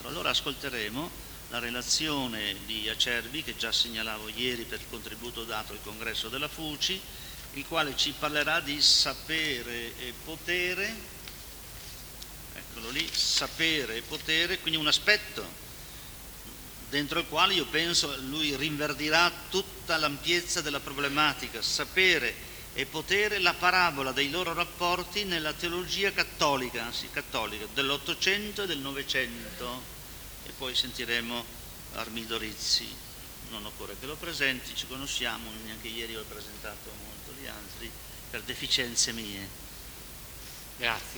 4. Allora ascolteremo la relazione di Acerbi, che già segnalavo ieri per il contributo dato al congresso della FUCI, il quale ci parlerà di sapere e potere, eccolo lì, sapere e potere, quindi un aspetto dentro il quale io penso lui rinverdirà tutta l'ampiezza della problematica, sapere e potere, la parabola dei loro rapporti nella teologia cattolica, anzi cattolica, dell'Ottocento e del Novecento, e poi sentiremo Armido Rizzi, non occorre che lo presenti, ci conosciamo, neanche ieri ho presentato molto gli altri, per deficienze mie. Grazie.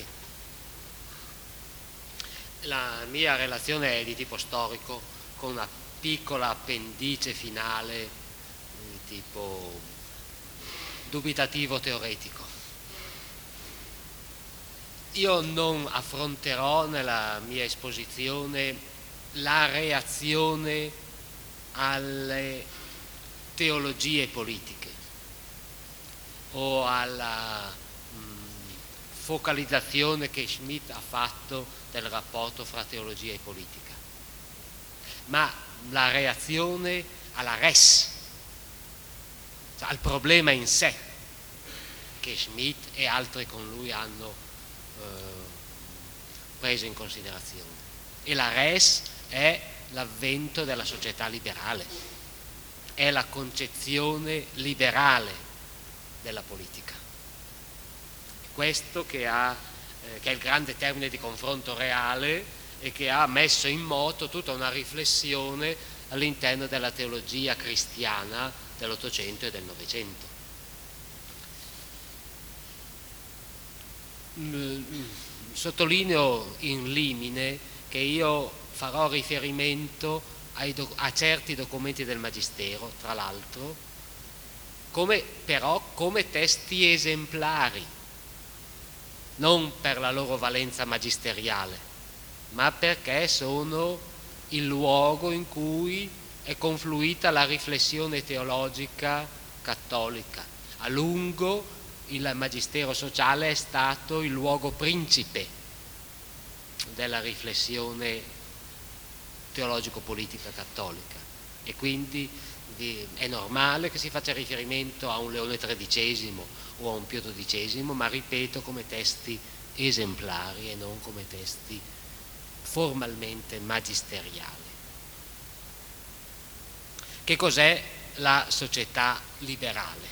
La mia relazione è di tipo storico, con una piccola appendice finale di tipo dubitativo teoretico. Io non affronterò nella mia esposizione la reazione alle teologie politiche o alla focalizzazione che Schmitt ha fatto del rapporto fra teologia e politica, ma la reazione alla res, cioè al problema in sé, che Schmitt e altri con lui hanno preso in considerazione. E la res è l'avvento della società liberale, è la concezione liberale della politica. Questo che è il grande termine di confronto reale e che ha messo in moto tutta una riflessione all'interno della teologia cristiana dell'Ottocento e del Novecento. Sottolineo in limine che io farò riferimento a certi documenti del Magistero, tra l'altro, però come testi esemplari, non per la loro valenza magisteriale, ma perché sono il luogo in cui è confluita la riflessione teologica cattolica. A lungo il Magistero sociale è stato il luogo principe della riflessione teologico-politica cattolica, e quindi è normale che si faccia riferimento a un Leone XIII o a un Pio XII, ma ripeto, come testi esemplari e non come testi formalmente magisteriali. Che cos'è la società liberale?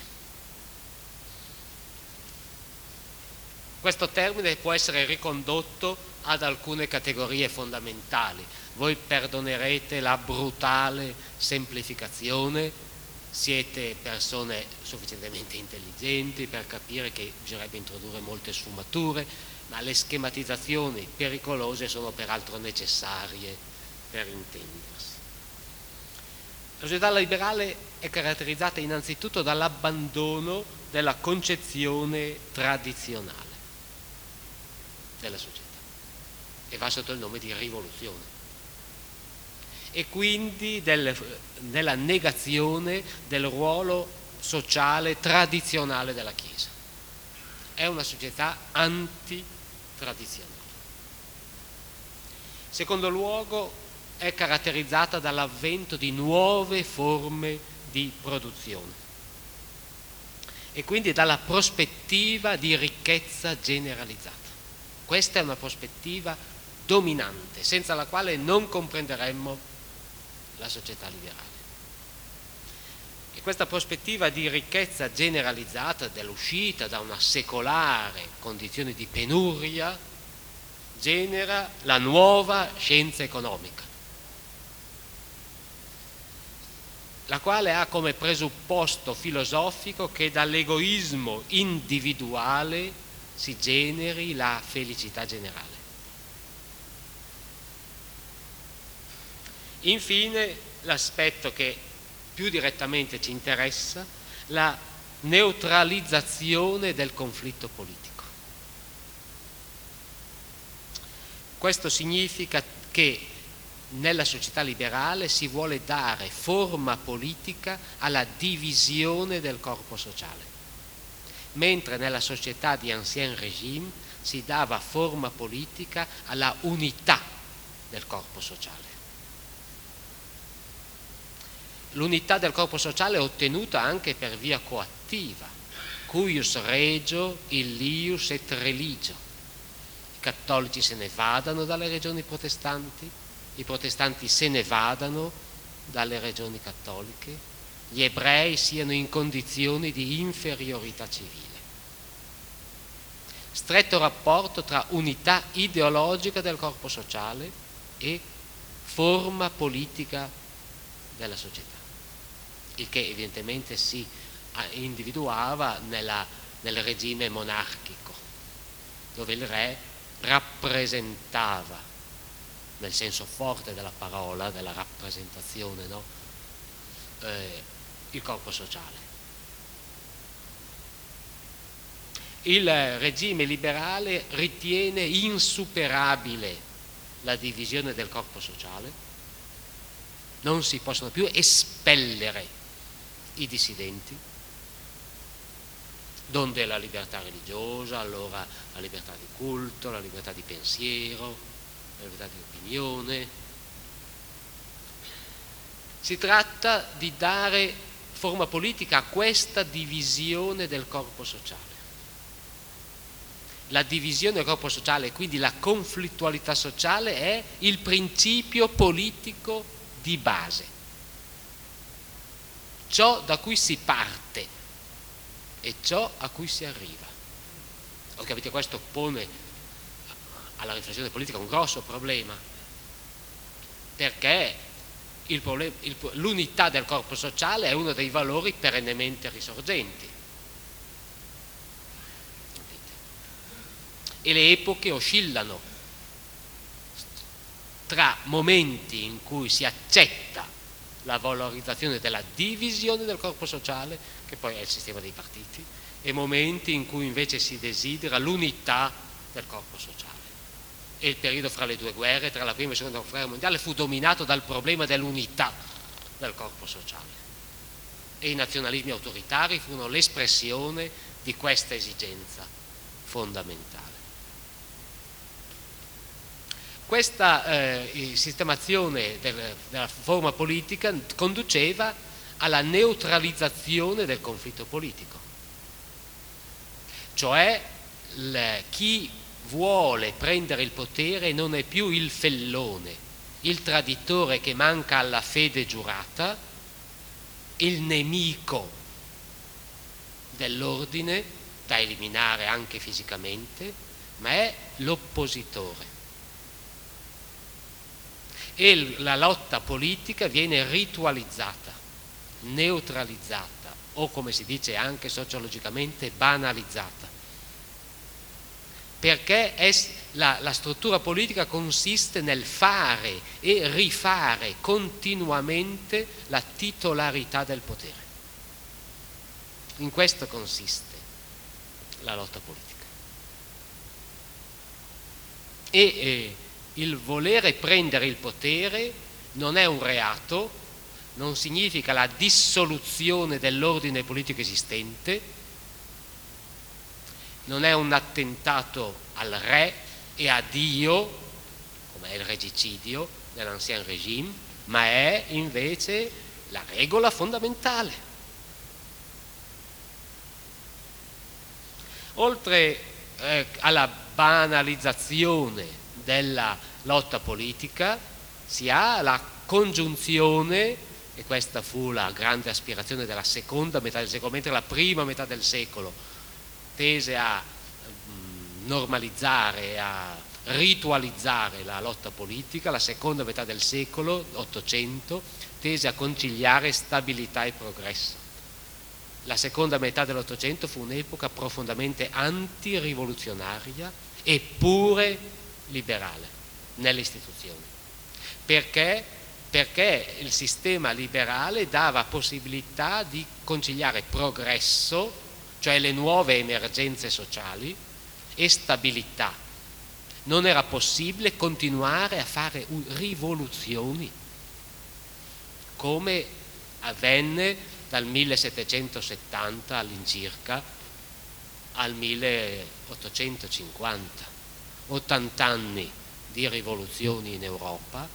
Questo termine può essere ricondotto ad alcune categorie fondamentali. Voi perdonerete la brutale semplificazione, siete persone sufficientemente intelligenti per capire che bisognerebbe introdurre molte sfumature, ma le schematizzazioni pericolose sono peraltro necessarie per intendersi. La società liberale è caratterizzata innanzitutto dall'abbandono della concezione tradizionale della società, e va sotto il nome di rivoluzione, e quindi della negazione del ruolo sociale tradizionale della Chiesa. È una società antitradizionale. In secondo luogo, è caratterizzata dall'avvento di nuove forme di produzione e quindi dalla prospettiva di ricchezza generalizzata. Questa è una prospettiva dominante, senza la quale non comprenderemmo la società liberale. E questa prospettiva di ricchezza generalizzata, dell'uscita da una secolare condizione di penuria, genera la nuova scienza economica, la quale ha come presupposto filosofico che dall'egoismo individuale si generi la felicità generale. Infine, l'aspetto che più direttamente ci interessa, la neutralizzazione del conflitto politico. Questo significa che nella società liberale si vuole dare forma politica alla divisione del corpo sociale, mentre nella società di Ancien Régime si dava forma politica alla unità del corpo sociale. L'unità del corpo sociale è ottenuta anche per via coattiva, cuius regio illius et religio. I cattolici se ne vadano dalle regioni protestanti, i protestanti se ne vadano dalle regioni cattoliche, gli ebrei siano in condizioni di inferiorità civile. Stretto rapporto tra unità ideologica del corpo sociale e forma politica della società, il che evidentemente si individuava nel regime monarchico, dove il re rappresentava, nel senso forte della parola, della rappresentazione, no? Il corpo sociale. Il regime liberale ritiene insuperabile la divisione del corpo sociale, non si possono più espellere i dissidenti, donde la libertà religiosa, allora la libertà di culto, la libertà di pensiero, la libertà di opinione. Si tratta di dare forma politica a questa divisione del corpo sociale. La divisione del corpo sociale, quindi la conflittualità sociale, è il principio politico di base, ciò da cui si parte e ciò a cui si arriva. Capite, questo pone alla riflessione politica un grosso problema, perché l'unità del corpo sociale è uno dei valori perennemente risorgenti. E le epoche oscillano tra momenti in cui si accetta la valorizzazione della divisione del corpo sociale, che poi è il sistema dei partiti, e momenti in cui invece si desidera l'unità del corpo sociale. E il periodo fra le due guerre, tra la prima e la seconda guerra mondiale, fu dominato dal problema dell'unità del corpo sociale. E i nazionalismi autoritari furono l'espressione di questa esigenza fondamentale. Questa sistemazione della forma politica conduceva alla neutralizzazione del conflitto politico, cioè chi vuole prendere il potere non è più il fellone, il traditore che manca alla fede giurata, il nemico dell'ordine da eliminare anche fisicamente, ma è l'oppositore. E la lotta politica viene ritualizzata, neutralizzata o, come si dice anche sociologicamente, banalizzata, perché la struttura politica consiste nel fare e rifare continuamente la titolarità del potere. In questo consiste la lotta politica. E il volere prendere il potere non è un reato, non significa la dissoluzione dell'ordine politico esistente, non è un attentato al re e a Dio, come è il regicidio dell'ancien régime, ma è invece la regola fondamentale. Oltre alla banalizzazione della lotta politica, si ha la congiunzione, e questa fu la grande aspirazione della seconda metà del secolo, mentre la prima metà del secolo tese a normalizzare, a ritualizzare la lotta politica, la seconda metà del secolo, 800, tese a conciliare stabilità e progresso. La seconda metà dell'Ottocento fu un'epoca profondamente antirivoluzionaria eppure liberale nelle istituzioni. Perché? Perché il sistema liberale dava possibilità di conciliare progresso, cioè le nuove emergenze sociali, e stabilità. Non era possibile continuare a fare rivoluzioni, come avvenne dal 1770 all'incirca al 1850. 80 anni di rivoluzioni in Europa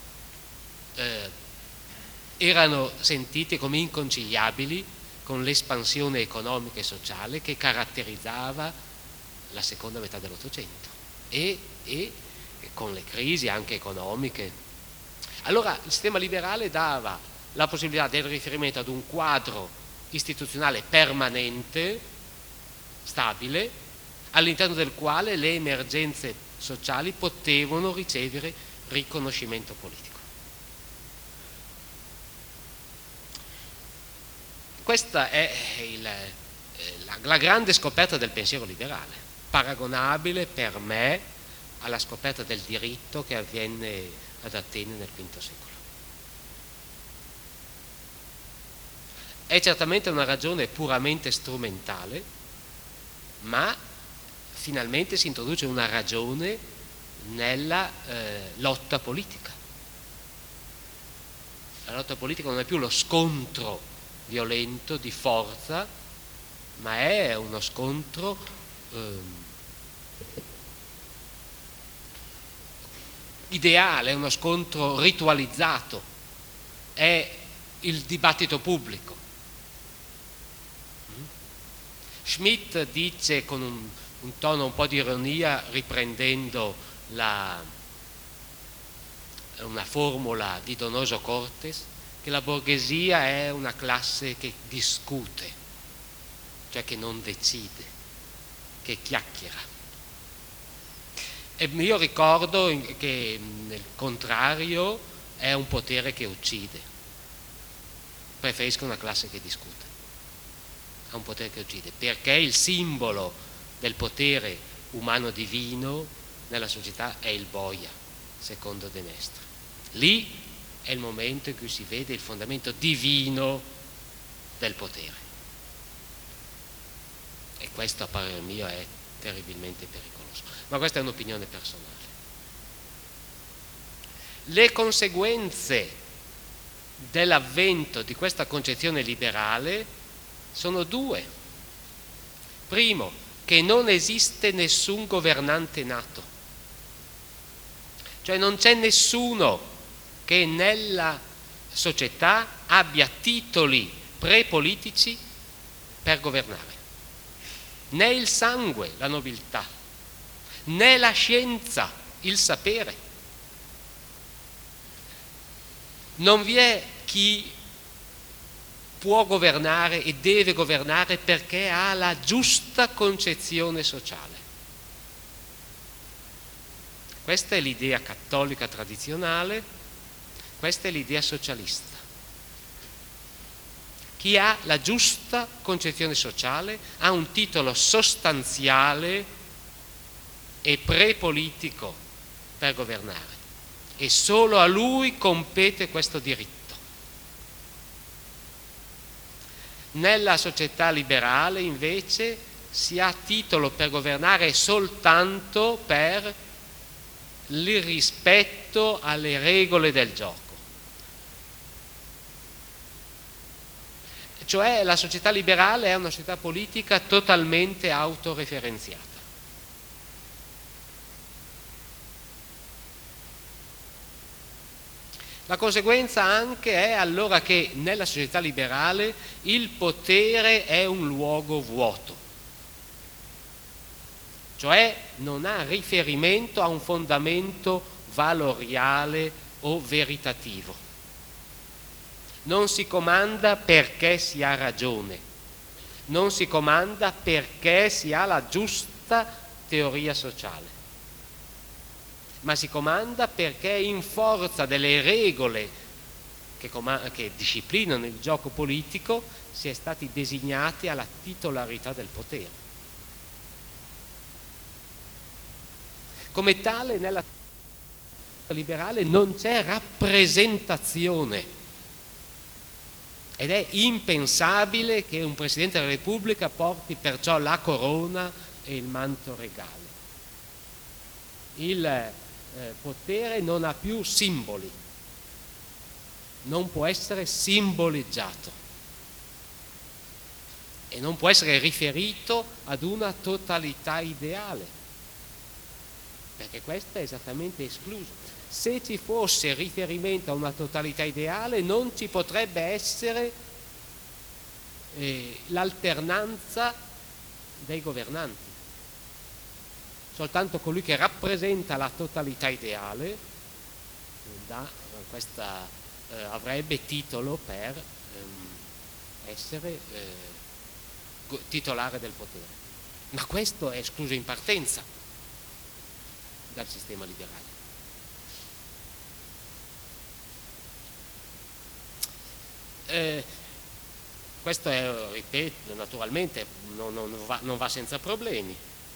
erano sentiti come inconciliabili con l'espansione economica e sociale che caratterizzava la seconda metà dell'Ottocento e con le crisi anche economiche. Allora il sistema liberale dava la possibilità del riferimento ad un quadro istituzionale permanente, stabile, all'interno del quale le emergenze sociali potevano ricevere riconoscimento politico. Questa è la grande scoperta del pensiero liberale, paragonabile per me alla scoperta del diritto che avviene ad Atene nel V secolo. È certamente una ragione puramente strumentale, ma finalmente si introduce una ragione nella lotta politica. La lotta politica non è più lo scontro violento di forza, ma è uno scontro ideale, è uno scontro ritualizzato, è il dibattito pubblico. Schmitt dice con un tono un po' di ironia, riprendendo una formula di Donoso Cortes, che la borghesia è una classe che discute, cioè che non decide, che chiacchiera. E io ricordo che nel contrario è un potere che uccide. Preferisco una classe che discute a un potere che uccide, perché il simbolo del potere umano divino nella società è il boia, secondo De Maistre. Lì è il momento in cui si vede il fondamento divino del potere, e questo a parere mio è terribilmente pericoloso, ma questa è un'opinione personale. Le conseguenze dell'avvento di questa concezione liberale sono due. Primo, che non esiste nessun governante nato, cioè non c'è nessuno che nella società abbia titoli prepolitici per governare, né il sangue, la nobiltà, né la scienza, il sapere. Non vi è chi può governare e deve governare perché ha la giusta concezione sociale. Questa è l'idea cattolica tradizionale, questa è l'idea socialista. Chi ha la giusta concezione sociale ha un titolo sostanziale e prepolitico per governare, e solo a lui compete questo diritto. Nella società liberale invece si ha titolo per governare soltanto per il rispetto alle regole del gioco. Cioè la società liberale è una società politica totalmente autoreferenziata. La conseguenza anche è allora che nella società liberale il potere è un luogo vuoto, cioè non ha riferimento a un fondamento valoriale o veritativo. Non si comanda perché si ha ragione, non si comanda perché si ha la giusta teoria sociale, ma si comanda perché in forza delle regole che disciplinano il gioco politico si è stati designati alla titolarità del potere. Come tale nella liberale non c'è rappresentazione ed è impensabile che un Presidente della Repubblica porti perciò la corona e il manto regale. Il potere non ha più simboli, non può essere simboleggiato e non può essere riferito ad una totalità ideale, perché questo è esattamente escluso. Se ci fosse riferimento a una totalità ideale non ci potrebbe essere l'alternanza dei governanti. Soltanto colui che rappresenta la totalità ideale avrebbe titolo per essere titolare del potere. Ma questo è escluso in partenza dal sistema liberale. Questo è, ripeto, naturalmente non va senza problemi.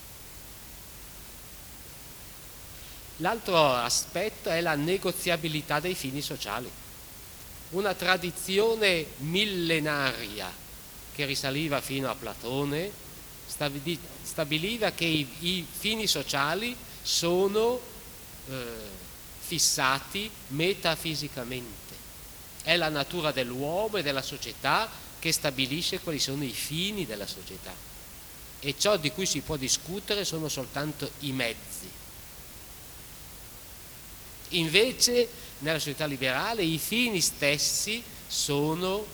L'altro aspetto è la negoziabilità dei fini sociali. Una tradizione millenaria che risaliva fino a Platone stabiliva che i fini sociali sono fissati metafisicamente. È la natura dell'uomo e della società che stabilisce quali sono i fini della società, e ciò di cui si può discutere sono soltanto i mezzi. Invece nella società liberale i fini stessi sono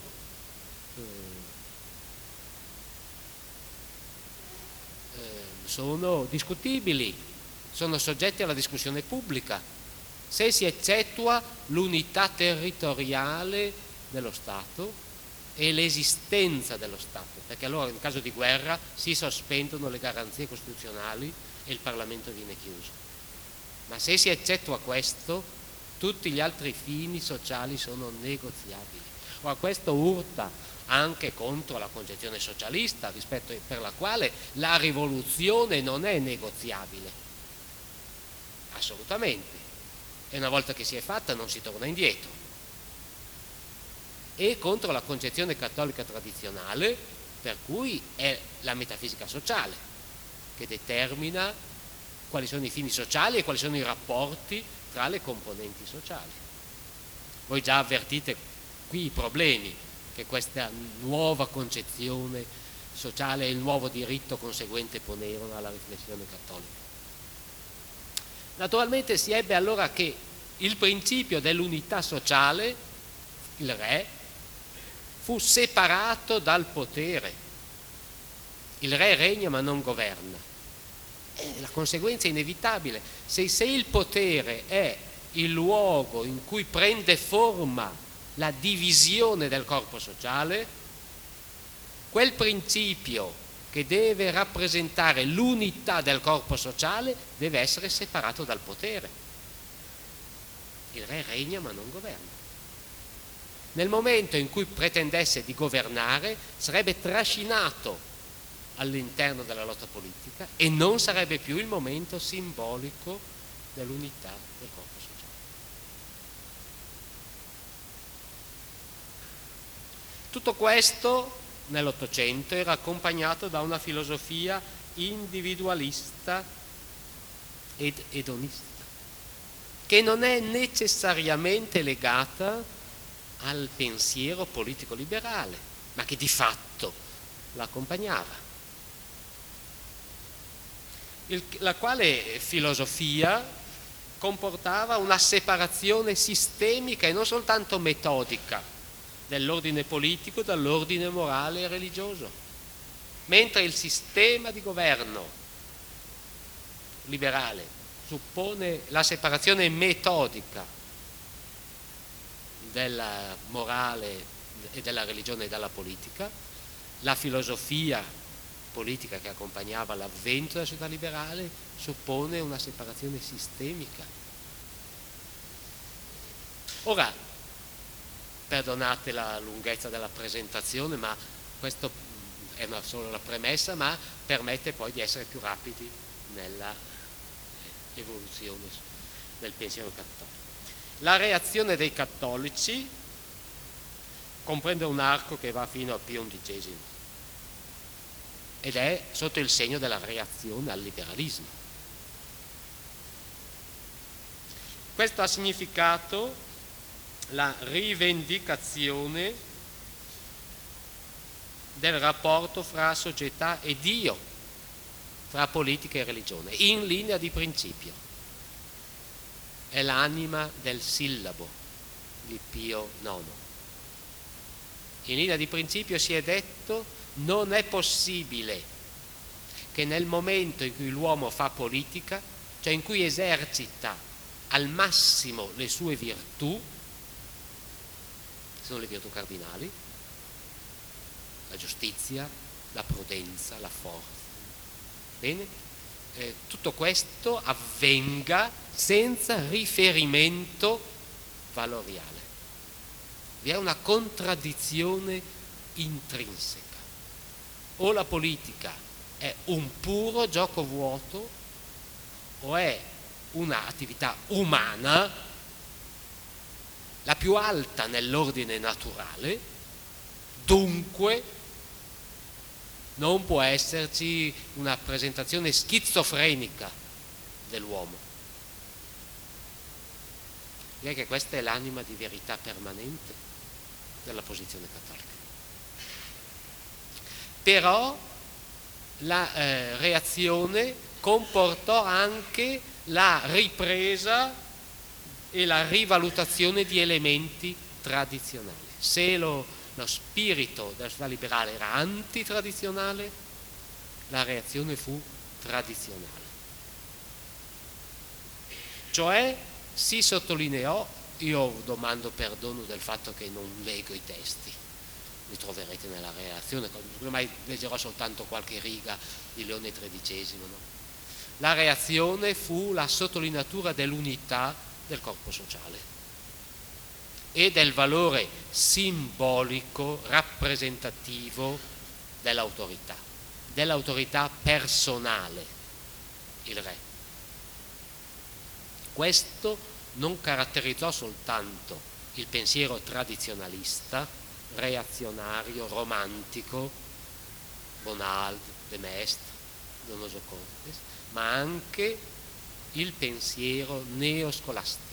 discutibili, sono soggetti alla discussione pubblica, se si eccettua l'unità territoriale dello Stato e l'esistenza dello Stato, perché allora in caso di guerra si sospendono le garanzie costituzionali e il Parlamento viene chiuso. Ma se si eccettua questo, tutti gli altri fini sociali sono negoziabili. Ora questo urta anche contro la concezione socialista, per la quale la rivoluzione non è negoziabile, assolutamente, e una volta che si è fatta non si torna indietro, e contro la concezione cattolica tradizionale, per cui è la metafisica sociale che determina quali sono i fini sociali e quali sono i rapporti tra le componenti sociali. Voi già avvertite qui i problemi che questa nuova concezione sociale e il nuovo diritto conseguente ponevano alla riflessione cattolica. Naturalmente si ebbe allora che il principio dell'unità sociale, il re, fu separato dal potere. Il re regna ma non governa. La conseguenza è inevitabile. Se il potere è il luogo in cui prende forma la divisione del corpo sociale, quel principio che deve rappresentare l'unità del corpo sociale deve essere separato dal potere. Il re regna ma non governa. Nel momento in cui pretendesse di governare sarebbe trascinato all'interno della lotta politica e non sarebbe più il momento simbolico dell'unità del corpo sociale. Tutto questo nell'Ottocento era accompagnato da una filosofia individualista ed edonista, che non è necessariamente legata al pensiero politico liberale, ma che di fatto l'accompagnava. La quale filosofia comportava una separazione sistemica e non soltanto metodica dell'ordine politico dall'ordine morale e religioso, mentre il sistema di governo liberale suppone la separazione metodica della morale e della religione e dalla politica, la filosofia politica che accompagnava l'avvento della società liberale suppone una separazione sistemica. Ora, perdonate la lunghezza della presentazione, ma questo è solo la premessa, ma permette poi di essere più rapidi nella evoluzione del pensiero cattolico. La reazione dei cattolici comprende un arco che va fino a Pio XI ed è sotto il segno della reazione al liberalismo. Questo ha significato la rivendicazione del rapporto fra società e Dio, fra politica e religione, in linea di principio. è l'anima del sillabo di Pio IX. In linea di principio si è detto: non è possibile che nel momento in cui l'uomo fa politica, cioè in cui esercita al massimo le sue virtù, sono le virtù cardinali, la giustizia, la prudenza, la forza. Bene? Tutto questo avvenga senza riferimento valoriale. Vi è una contraddizione intrinseca. O la politica è un puro gioco vuoto, o è un'attività umana, la più alta nell'ordine naturale, dunque non può esserci una presentazione schizofrenica dell'uomo. Direi che questa è l'anima di verità permanente della posizione cattolica. Però la reazione comportò anche la ripresa e la rivalutazione di elementi tradizionali. Se lo spirito della società liberale era antitradizionale, la reazione fu tradizionale. Cioè si sottolineò, io domando perdono del fatto che non leggo i testi, li troverete nella relazione, ormai leggerò soltanto qualche riga di Leone XIII. No? La reazione fu la sottolineatura dell'unità del corpo sociale e del valore simbolico, rappresentativo dell'autorità personale, il re. Questo non caratterizzò soltanto il pensiero tradizionalista, reazionario, romantico, Bonald, De Maistre, Donoso Cortes, ma anche il pensiero neoscolastico,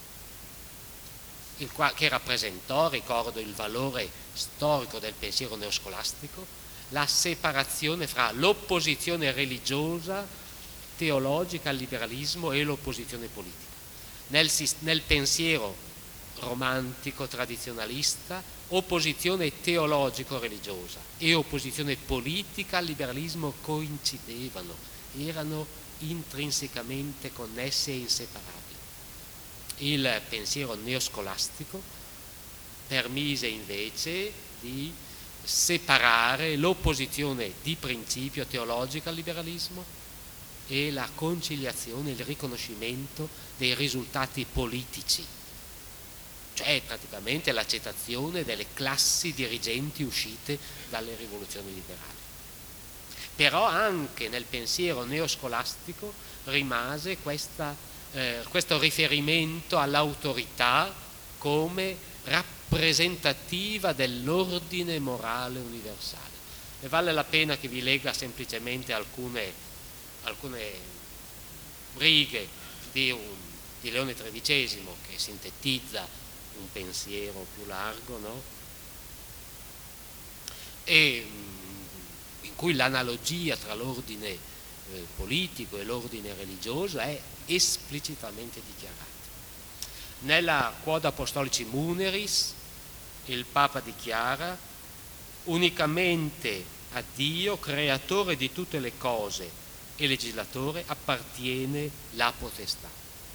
che rappresentò, ricordo il valore storico del pensiero neoscolastico, la separazione fra l'opposizione religiosa, teologica al liberalismo e l'opposizione politica. Nel pensiero romantico, tradizionalista, opposizione teologico-religiosa e opposizione politica al liberalismo coincidevano, erano intrinsecamente connesse e inseparabili. Il pensiero neoscolastico permise invece di separare l'opposizione di principio teologica al liberalismo e la conciliazione, il riconoscimento dei risultati politici, cioè praticamente l'accettazione delle classi dirigenti uscite dalle rivoluzioni liberali. Però anche nel pensiero neoscolastico rimase questo riferimento all'autorità come rappresentativa dell'ordine morale universale. E vale la pena che vi legga semplicemente alcune righe di Leone XIII che sintetizza un pensiero più largo, no? E in cui l'analogia tra l'ordine politico e l'ordine religioso è esplicitamente dichiarata. Nella Quod Apostolici Muneris il Papa dichiara: unicamente a Dio, creatore di tutte le cose e legislatore, appartiene la potestà.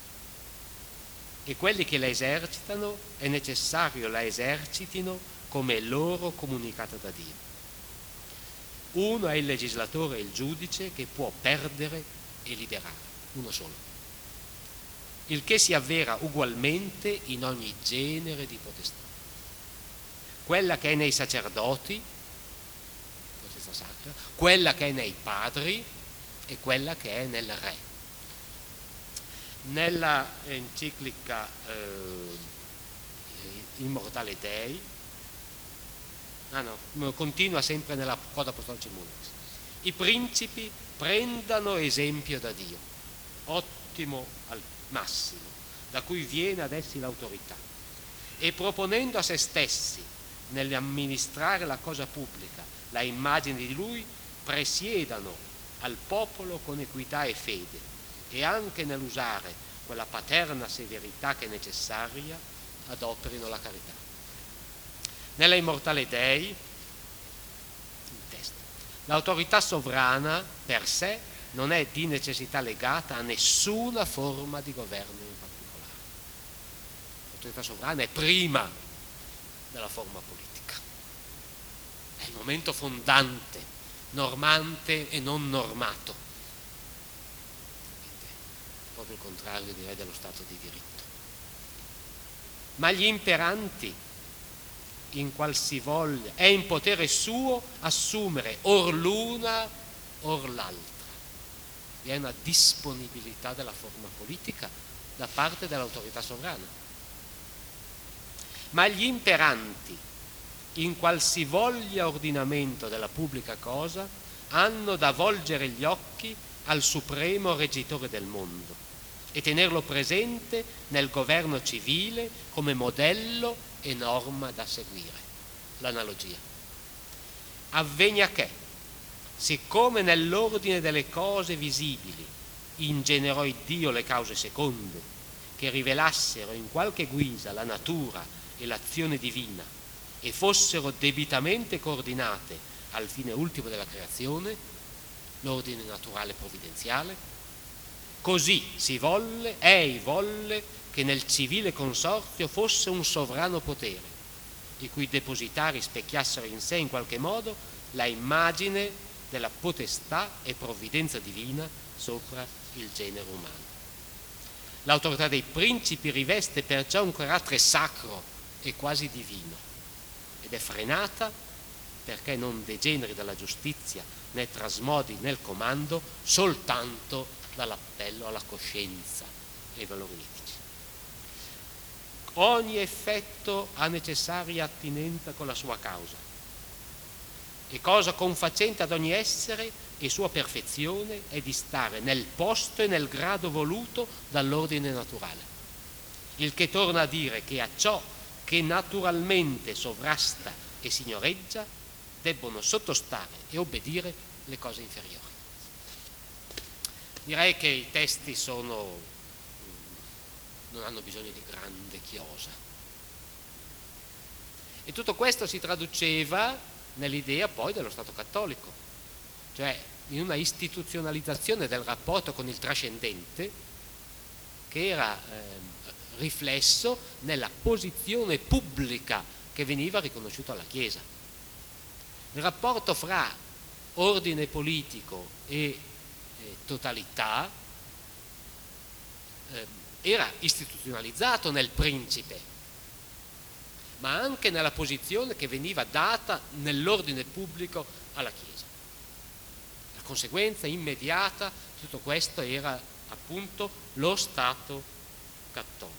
E quelli che la esercitano è necessario la esercitino come loro comunicata da Dio. Uno è il legislatore e il giudice che può perdere e liberare, uno solo. Il che si avvera ugualmente in ogni genere di potestà. Quella che è nei sacerdoti, potestà sacra, quella che è nei padri e quella che è nel re. Nella enciclica Immortale Dei, continua sempre nella Quod Apostolici Muneris: i principi prendano esempio da Dio, ottimo al massimo, da cui viene ad essi l'autorità, e proponendo a se stessi nell'amministrare la cosa pubblica la immagine di Lui, presiedano al popolo con equità e fede, e anche nell'usare quella paterna severità che è necessaria, adoperino la carità. Nella Immortale Dei, l'autorità sovrana per sé non è di necessità legata a nessuna forma di governo in particolare. L'autorità sovrana è prima della forma politica, è il momento fondante, normante e non normato, proprio il contrario direi dello Stato di diritto. Ma gli imperanti, in qualsivoglia, è in potere suo assumere or l'una or l'altra. Vi è una disponibilità della forma politica da parte dell'autorità sovrana. Ma gli imperanti, in qualsivoglia ordinamento della pubblica cosa, hanno da volgere gli occhi al supremo reggitore del mondo e tenerlo presente nel governo civile come modello e norma da seguire. L'analogia. Avvegna che, siccome nell'ordine delle cose visibili ingenerò Dio le cause seconde, che rivelassero in qualche guisa la natura e l'azione divina e fossero debitamente coordinate al fine ultimo della creazione, l'ordine naturale provvidenziale, così ei volle che nel civile consorzio fosse un sovrano potere, i cui depositari specchiassero in sé in qualche modo la immagine della potestà e provvidenza divina sopra il genere umano. L'autorità dei principi riveste perciò un carattere sacro e quasi divino ed è frenata perché non degeneri dalla giustizia né trasmodi nel comando soltanto dall'appello alla coscienza e ai valori etici. Ogni effetto ha necessaria attinenza con la sua causa e cosa confacente ad ogni essere e sua perfezione è di stare nel posto e nel grado voluto dall'ordine naturale, il che torna a dire che a ciò che naturalmente sovrasta e signoreggia debbono sottostare e obbedire le cose inferiori. Direi che i testi non hanno bisogno di grande chiosa. E tutto questo si traduceva nell'idea poi dello Stato cattolico, cioè in una istituzionalizzazione del rapporto con il trascendente che era riflesso nella posizione pubblica che veniva riconosciuta alla Chiesa. Il rapporto fra ordine politico e totalità era istituzionalizzato nel principe, ma anche nella posizione che veniva data nell'ordine pubblico alla Chiesa. La conseguenza immediata di tutto questo era appunto lo Stato cattolico.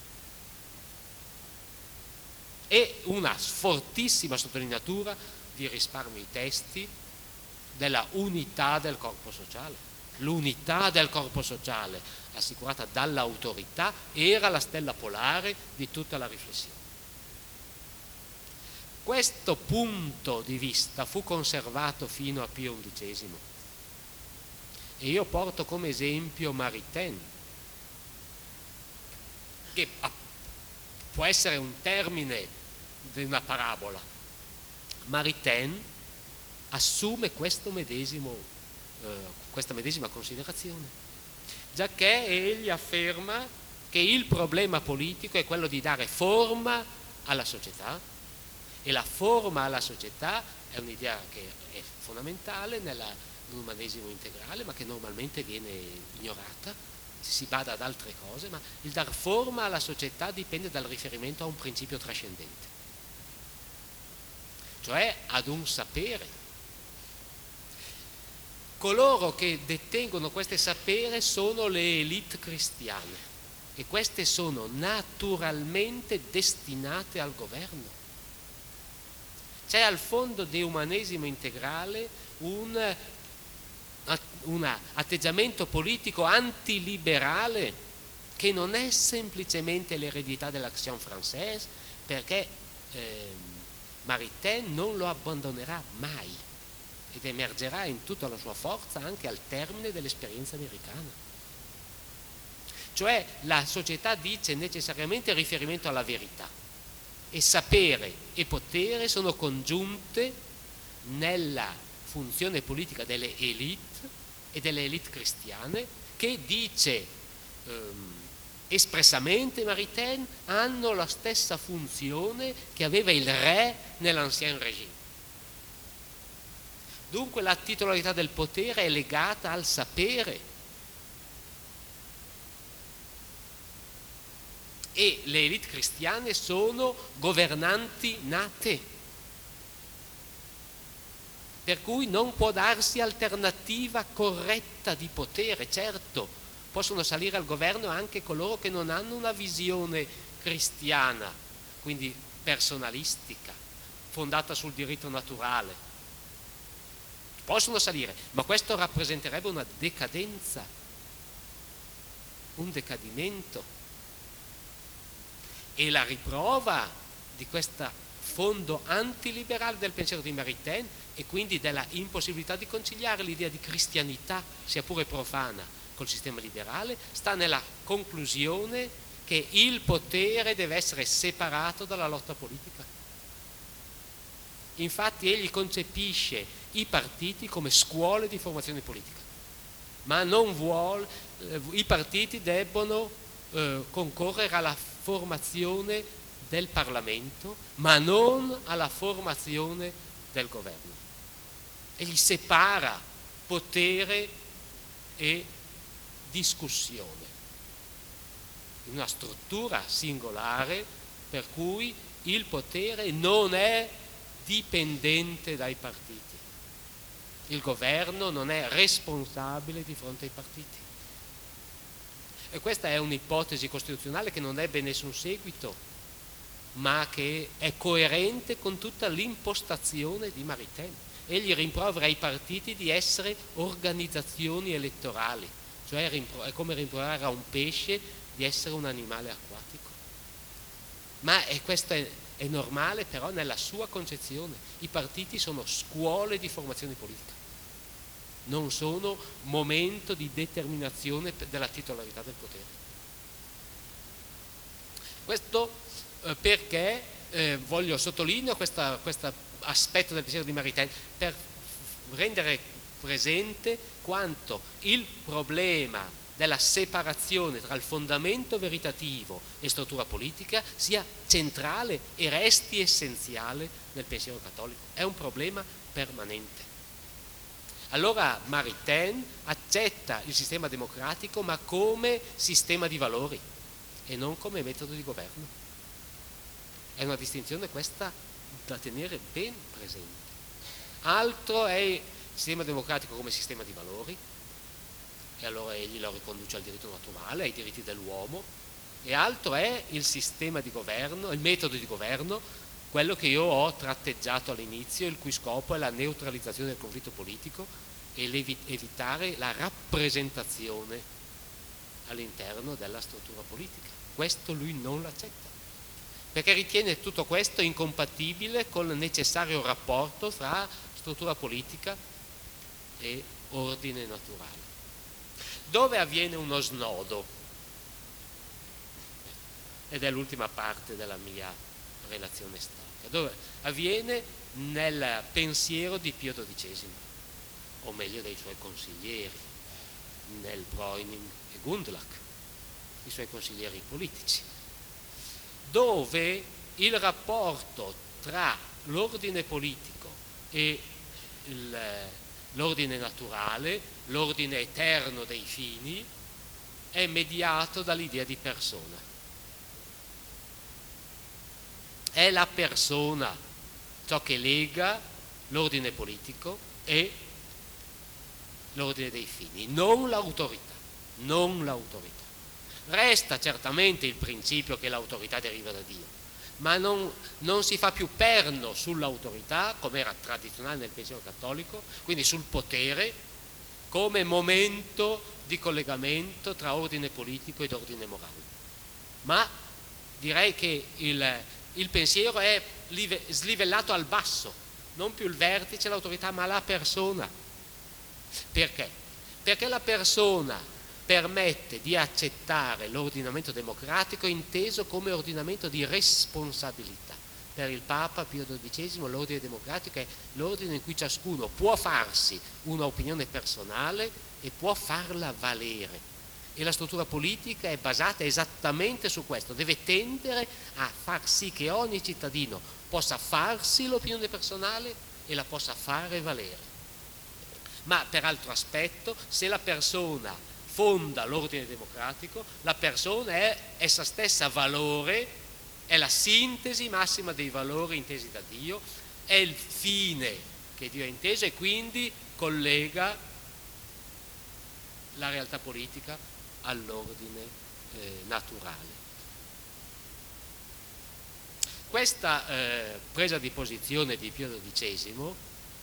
E una fortissima sottolineatura, vi risparmio i testi, della unità del corpo sociale. L'unità del corpo sociale assicurata dall'autorità era la stella polare di tutta la riflessione. Questo punto di vista fu conservato fino a Pio XI e io porto come esempio Maritain, che può essere un termine di una parabola. Maritain assume questa medesima considerazione, giacché egli afferma che il problema politico è quello di dare forma alla società, e la forma alla società è un'idea che è fondamentale nell'umanesimo integrale, ma che normalmente viene ignorata, si bada ad altre cose, ma il dar forma alla società dipende dal riferimento a un principio trascendente, cioè ad un sapere. Coloro che detengono questo sapere sono le élite cristiane e queste sono naturalmente destinate al governo. C'è al fondo di umanesimo integrale un atteggiamento politico antiliberale che non è semplicemente l'eredità dell'Action française, perché Maritain non lo abbandonerà mai ed emergerà in tutta la sua forza anche al termine dell'esperienza americana. Cioè la società dice necessariamente riferimento alla verità, e sapere e potere sono congiunte nella funzione politica delle elite e delle elite cristiane, che dice espressamente Maritain, hanno la stessa funzione che aveva il re nell'Ancien Régime. Dunque la titolarità del potere è legata al sapere, e le elite cristiane sono governanti nate, per cui non può darsi alternativa corretta di potere. Certo, possono salire al governo anche coloro che non hanno una visione cristiana, quindi personalistica, fondata sul diritto naturale. Possono salire, ma questo rappresenterebbe una decadenza, un decadimento. E la riprova di questo fondo antiliberale del pensiero di Maritain, e quindi della impossibilità di conciliare l'idea di cristianità, sia pure profana, col sistema liberale, sta nella conclusione che il potere deve essere separato dalla lotta politica. Infatti egli concepisce i partiti come scuole di formazione politica, ma non vuole, i partiti debbono concorrere alla formazione del Parlamento, ma non alla formazione del governo. Egli separa potere e discussione in una struttura singolare, per cui il potere non è dipendente dai partiti, il governo non è responsabile di fronte ai partiti. E questa è un'ipotesi costituzionale che non ebbe nessun seguito, ma che è coerente con tutta l'impostazione di Maritain. Egli rimprovera ai partiti di essere organizzazioni elettorali, cioè è come rimproverare a un pesce di essere un animale acquatico. Ma questo è normale, però nella sua concezione. I partiti sono scuole di formazione politica, non sono momento di determinazione della titolarità del potere. Questo perché voglio sottolineare questo aspetto del pensiero di Maritain, per rendere presente quanto il problema della separazione tra il fondamento veritativo e struttura politica sia centrale e resti essenziale nel pensiero cattolico. È un problema permanente. Allora Maritain accetta il sistema democratico, ma come sistema di valori e non come metodo di governo. È una distinzione questa da tenere ben presente. Altro è il sistema democratico come sistema di valori, e allora egli lo riconduce al diritto naturale, ai diritti dell'uomo, e altro è il sistema di governo, il metodo di governo, quello che io ho tratteggiato all'inizio, il cui scopo è la neutralizzazione del conflitto politico e evitare la rappresentazione all'interno della struttura politica. Questo lui non l'accetta, perché ritiene tutto questo incompatibile con il necessario rapporto fra struttura politica e ordine naturale. Dove avviene uno snodo? Ed è l'ultima parte della mia relazione storica, dove avviene nel pensiero di Pio XII, o meglio dei suoi consiglieri, nel Breuning e Gundlach, i suoi consiglieri politici, dove il rapporto tra l'ordine politico e l'ordine naturale, l'ordine eterno dei fini, è mediato dall'idea di persona. È la persona ciò che lega l'ordine politico e l'ordine dei fini, non l'autorità, non l'autorità. Resta certamente il principio che l'autorità deriva da Dio, ma non si fa più perno sull'autorità, come era tradizionale nel pensiero cattolico, quindi sul potere, come momento di collegamento tra ordine politico ed ordine morale. Ma direi che il pensiero è slivellato al basso, non più il vertice, l'autorità, ma la persona. Perché? Perché la persona permette di accettare l'ordinamento democratico inteso come ordinamento di responsabilità. Per il Papa Pio XII l'ordine democratico è l'ordine in cui ciascuno può farsi un'opinione personale e può farla valere. E la struttura politica è basata esattamente su questo, deve tendere a far sì che ogni cittadino possa farsi l'opinione personale e la possa fare valere. Ma per altro aspetto, se la persona fonda l'ordine democratico, la persona è essa stessa valore, è la sintesi massima dei valori intesi da Dio, è il fine che Dio ha inteso e quindi collega la realtà politica all'ordine naturale. Questa presa di posizione di Pio XII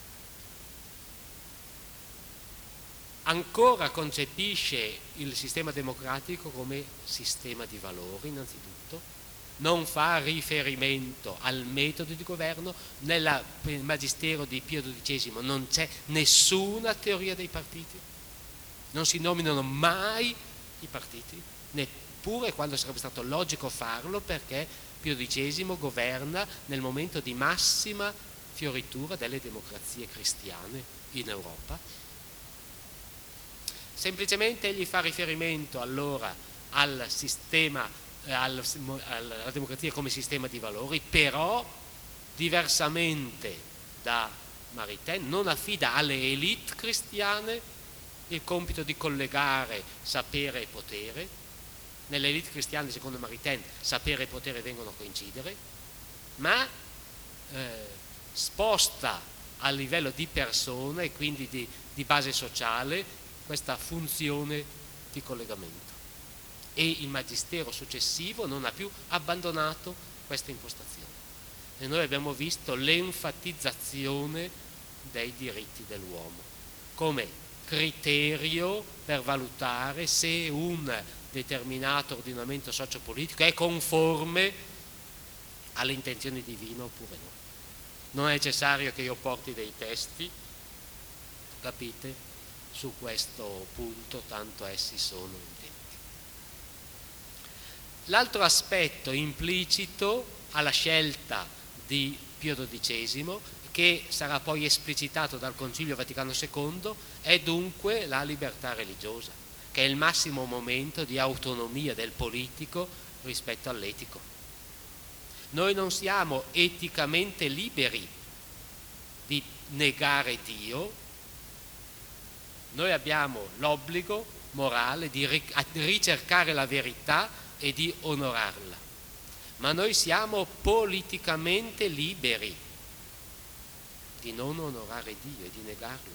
ancora concepisce il sistema democratico come sistema di valori, innanzitutto, non fa riferimento al metodo di governo. Nel magistero di Pio XII non c'è nessuna teoria dei partiti, non si nominano mai i partiti, neppure quando sarebbe stato logico farlo, perché Pio XII governa nel momento di massima fioritura delle democrazie cristiane in Europa. Semplicemente egli fa riferimento allora al sistema, alla democrazia come sistema di valori, però diversamente da Maritain non affida alle élite cristiane il compito di collegare sapere e potere. Nelle élite cristiane, secondo Maritain, sapere e potere vengono a coincidere, ma sposta a livello di persona e quindi di base sociale questa funzione di collegamento. E il magistero successivo non ha più abbandonato questa impostazione. E noi abbiamo visto l'enfatizzazione dei diritti dell'uomo come criterio per valutare se un determinato ordinamento sociopolitico è conforme alle intenzioni divine oppure no. Non è necessario che io porti dei testi, capite, su questo punto, tanto essi sono evidenti. L'altro aspetto implicito alla scelta di Pio XII, che sarà poi esplicitato dal Concilio Vaticano II, è dunque la libertà religiosa, che è il massimo momento di autonomia del politico rispetto all'etico. Noi non siamo eticamente liberi di negare Dio, noi abbiamo l'obbligo morale di ricercare la verità e di onorarla, ma noi siamo politicamente liberi di non onorare Dio e di negarlo.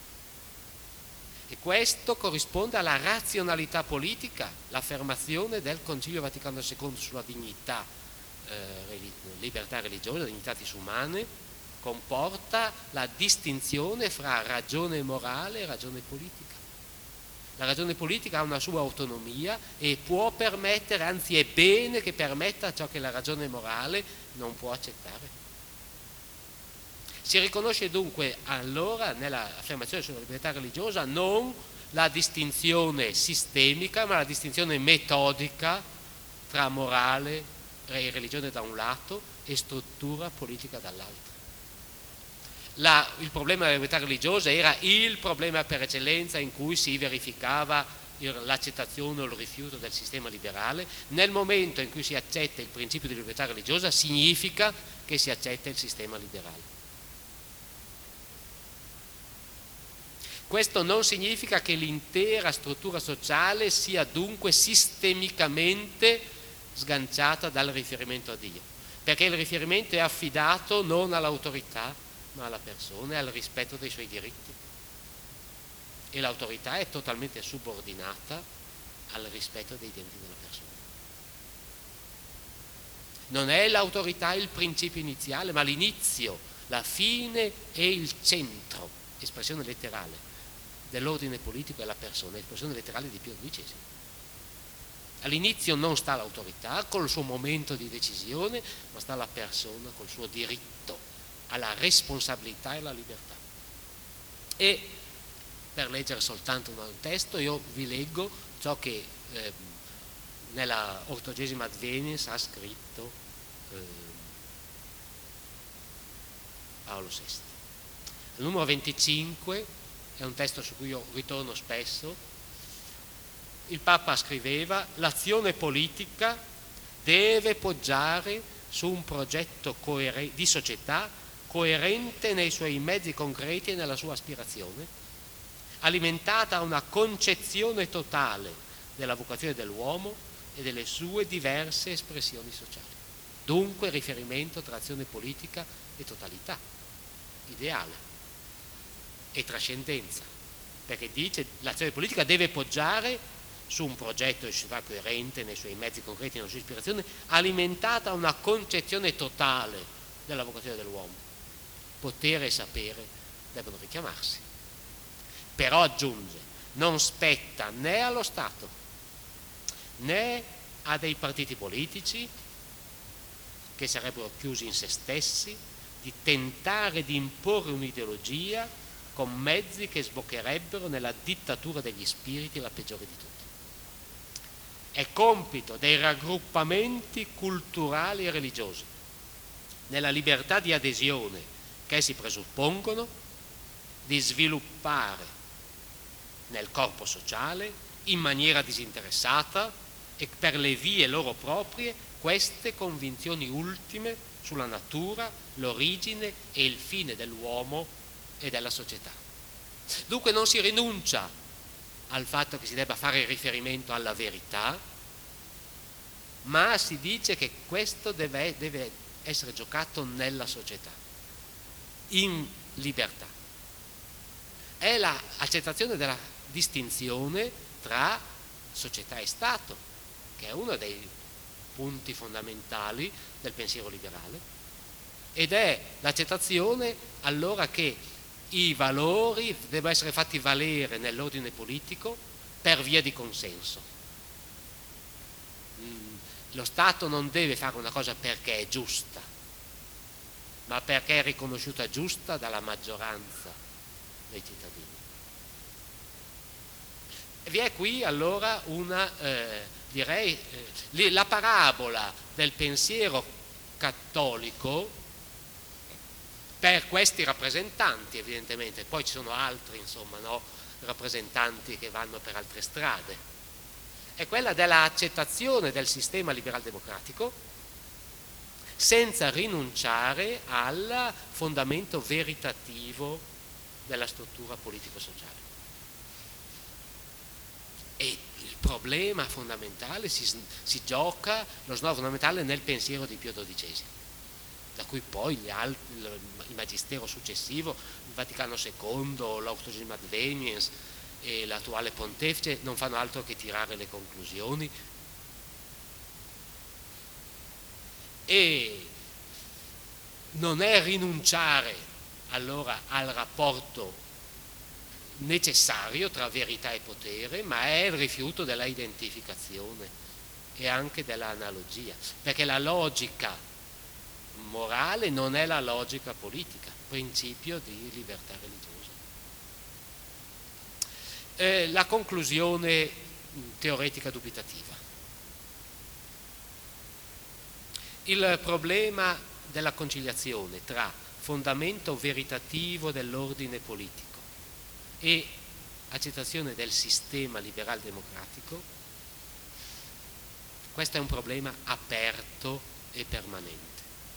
E questo corrisponde alla razionalità politica, l'affermazione del Concilio Vaticano II sulla dignità, libertà religiosa, dignitatis umane, comporta la distinzione fra ragione morale e ragione politica. La ragione politica ha una sua autonomia e può permettere, anzi è bene che permetta ciò che la ragione morale non può accettare. Si riconosce dunque allora nell'affermazione sulla libertà religiosa non la distinzione sistemica, ma la distinzione metodica tra morale e religione da un lato e struttura politica dall'altro. Il problema della libertà religiosa era il problema per eccellenza in cui si verificava l'accettazione o il rifiuto del sistema liberale. Nel momento in cui si accetta il principio di libertà religiosa significa che si accetta il sistema liberale. Questo non significa che l'intera struttura sociale sia dunque sistemicamente sganciata dal riferimento a Dio, perché il riferimento è affidato non all'autorità ma alla persona e al rispetto dei suoi diritti, e l'autorità è totalmente subordinata al rispetto dei diritti della persona. Non è l'autorità il principio iniziale, ma l'inizio, la fine e il centro, espressione letterale dell'ordine politico è la persona, espressione letterale di Pio XII. All'inizio non sta l'autorità col suo momento di decisione, ma sta la persona col suo diritto alla responsabilità e alla libertà. E per leggere soltanto un testo io vi leggo ciò che nella Orthogesima Adveniens ha scritto Paolo VI. Il numero 25 è un testo su cui io ritorno spesso. Il Papa scriveva: l'azione politica deve poggiare su un progetto di società coerente nei suoi mezzi concreti e nella sua aspirazione, alimentata da una concezione totale della vocazione dell'uomo e delle sue diverse espressioni sociali. Dunque riferimento tra azione politica e totalità, ideale e trascendenza, perché dice l'azione politica deve poggiare su un progetto di società coerente nei suoi mezzi concreti e nella sua ispirazione, alimentata da una concezione totale della vocazione dell'uomo. Potere e sapere devono richiamarsi. Però aggiunge, non spetta né allo Stato né a dei partiti politici che sarebbero chiusi in se stessi di tentare di imporre un'ideologia con mezzi che sboccherebbero nella dittatura degli spiriti, la peggiore di tutti. È compito dei raggruppamenti culturali e religiosi, nella libertà di adesione che essi presuppongono, di sviluppare nel corpo sociale, in maniera disinteressata e per le vie loro proprie, queste convinzioni ultime sulla natura, l'origine e il fine dell'uomo e della società. Dunque non si rinuncia al fatto che si debba fare riferimento alla verità, ma si dice che questo deve essere giocato nella società, in libertà. È l'accettazione della distinzione tra società e Stato, che è uno dei punti fondamentali del pensiero liberale, ed è l'accettazione allora che i valori devono essere fatti valere nell'ordine politico per via di consenso. Lo Stato non deve fare una cosa perché è giusta, ma perché è riconosciuta giusta dalla maggioranza dei cittadini. Vi è qui allora la parabola del pensiero cattolico per questi rappresentanti, evidentemente, poi ci sono altri, rappresentanti che vanno per altre strade, è quella dell'accettazione del sistema liberal democratico senza rinunciare al fondamento veritativo della struttura politico-sociale. E il problema fondamentale si gioca, lo snodo fondamentale nel pensiero di Pio XII, da cui poi il magistero successivo, il Vaticano II, l'Orthogesima Adveniens e l'attuale pontefice non fanno altro che tirare le conclusioni. E non è rinunciare allora al rapporto necessario tra verità e potere, ma è il rifiuto della identificazione e anche dell'analogia, perché la logica morale non è la logica politica, principio di libertà religiosa. La conclusione teoretica dubitativa. Il problema della conciliazione tra fondamento veritativo dell'ordine politico e accettazione del sistema liberal democratico, questo è un problema aperto e permanente.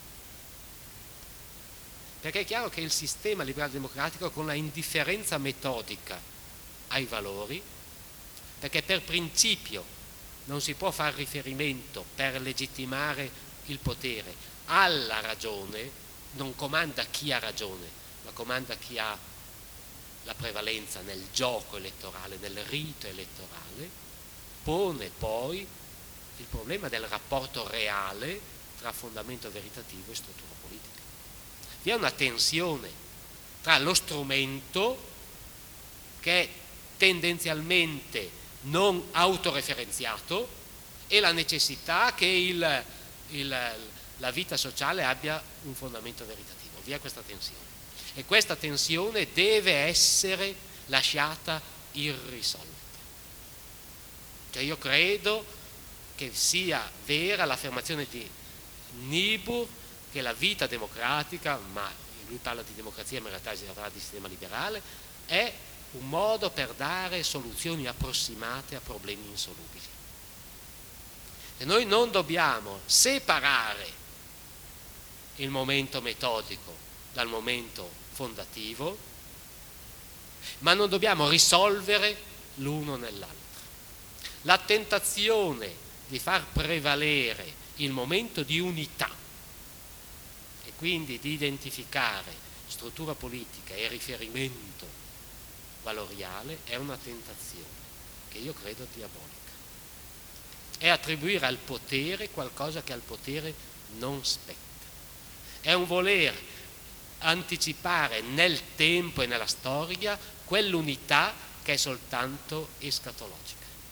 Perché è chiaro che il sistema liberal democratico, con la indifferenza metodica ai valori, perché per principio non si può fare riferimento per legittimare il potere alla ragione, non comanda chi ha ragione, ma comanda chi ha la prevalenza nel gioco elettorale, nel rito elettorale, pone poi il problema del rapporto reale tra fondamento veritativo e struttura politica. Vi è una tensione tra lo strumento, che è tendenzialmente non autoreferenziato, e la necessità che la vita sociale abbia un fondamento veritativo. Vi è questa tensione. E questa tensione deve essere lasciata irrisolta. Cioè io credo che sia vera l'affermazione di Niebuhr che la vita democratica, ma lui parla di democrazia, ma in realtà si parla di sistema liberale, è un modo per dare soluzioni approssimate a problemi insolubili. E noi non dobbiamo separare il momento metodico dal momento fondativo, ma non dobbiamo risolvere l'uno nell'altro. La tentazione di far prevalere il momento di unità e quindi di identificare struttura politica e riferimento valoriale è una tentazione che io credo diabolica. È attribuire al potere qualcosa che al potere non spetta. È un voler anticipare nel tempo e nella storia quell'unità che è soltanto escatologica.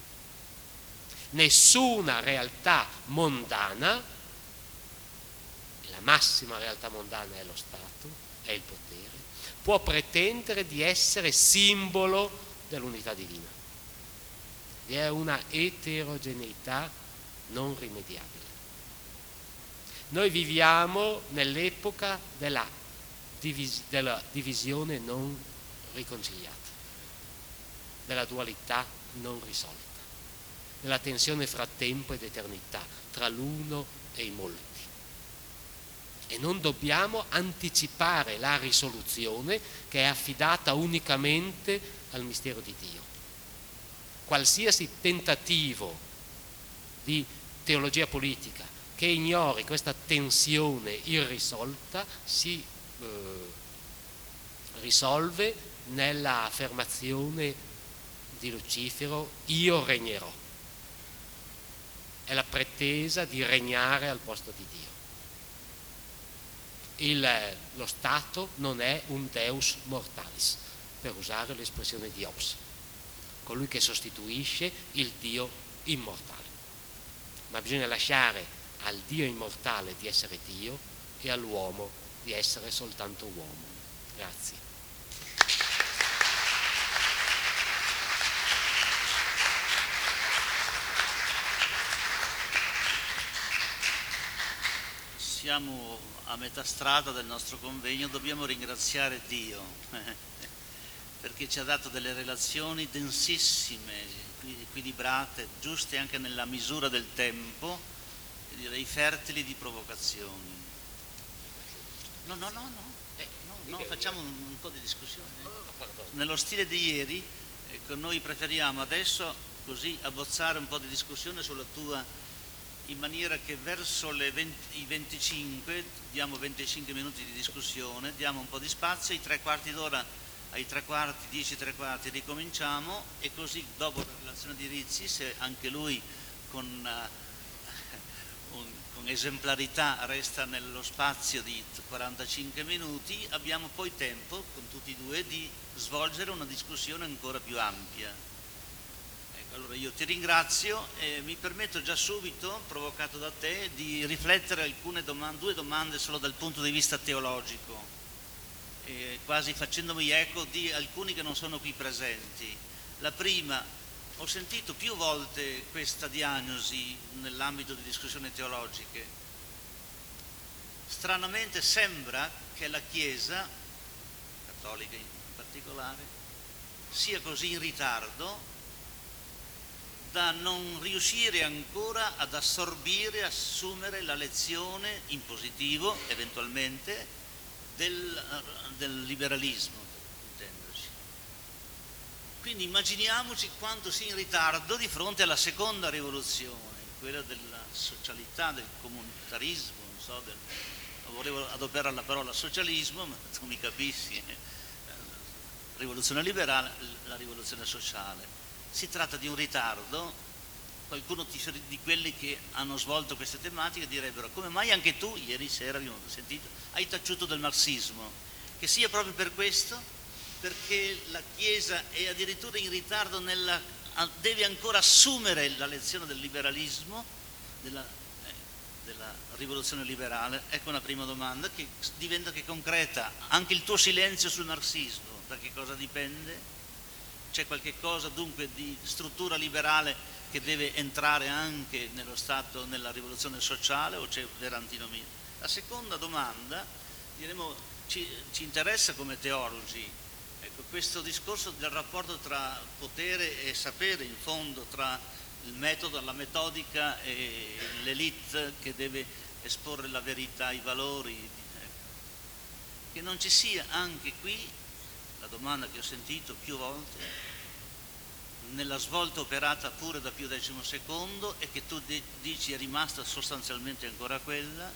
Nessuna realtà mondana, la massima realtà mondana è lo Stato, è il potere, può pretendere di essere simbolo dell'unità divina. Vi è una eterogeneità non rimediabile. Noi viviamo nell'epoca della divisione non riconciliata, della dualità non risolta, della tensione fra tempo ed eternità, tra l'uno e i molti. E non dobbiamo anticipare la risoluzione che è affidata unicamente al mistero di Dio. Qualsiasi tentativo di teologia politica che ignori questa tensione irrisolta si risolve nella affermazione di Lucifero: io regnerò. È la pretesa di regnare al posto di Dio. Lo Stato non è un Deus mortalis, per usare l'espressione di Hobbes, colui che sostituisce il Dio immortale. Ma bisogna lasciare al Dio immortale di essere Dio e all'uomo di essere soltanto uomo. Grazie. Siamo a metà strada del nostro convegno, dobbiamo ringraziare Dio perché ci ha dato delle relazioni densissime, equilibrate, giuste anche nella misura del tempo, e direi fertili di provocazioni. No, facciamo un po' di discussione. Nello stile di ieri, noi preferiamo adesso così abbozzare un po' di discussione sulla tua, in maniera che verso i 25 diamo 25 minuti di discussione, diamo un po' di spazio, ai 3/4 d'ora, ai 3/4, 10 3/4 ricominciamo, e così dopo la relazione di Rizzi, se anche lui con esemplarità resta nello spazio di 45 minuti, abbiamo poi tempo con tutti e due di svolgere una discussione ancora più ampia. Allora io ti ringrazio e mi permetto già subito, provocato da te, di riflettere alcune due domande solo dal punto di vista teologico, quasi facendomi eco di alcuni che non sono qui presenti. La prima: ho sentito più volte questa diagnosi nell'ambito di discussioni teologiche. Stranamente sembra che la Chiesa, cattolica in particolare, sia così in ritardo da non riuscire ancora ad assorbire, assumere la lezione in positivo, eventualmente, del liberalismo, intenderci. Quindi immaginiamoci quanto sia in ritardo di fronte alla seconda rivoluzione, quella della socialità, del comunitarismo, non so, volevo adoperare la parola socialismo, ma tu mi capisci, rivoluzione liberale, la rivoluzione sociale. Si tratta di un ritardo. Qualcuno di quelli che hanno svolto queste tematiche direbbero: come mai anche tu, ieri sera abbiamo sentito, hai taciuto del marxismo? Che sia proprio per questo, perché la Chiesa è addirittura in ritardo deve ancora assumere la lezione del liberalismo, della rivoluzione liberale. Ecco una prima domanda che diventa che concreta. Anche il tuo silenzio sul marxismo, da che cosa dipende? C'è qualche cosa dunque di struttura liberale che deve entrare anche nello Stato, nella rivoluzione sociale, o c'è vera antinomia? La seconda domanda, diremo, ci interessa come teologi, ecco, questo discorso del rapporto tra potere e sapere, in fondo, tra il metodo, la metodica e l'elite che deve esporre la verità, i valori, ecco. Che non ci sia anche qui, la domanda che ho sentito più volte, nella svolta operata pure da Pio XII e che tu dici è rimasta sostanzialmente ancora quella,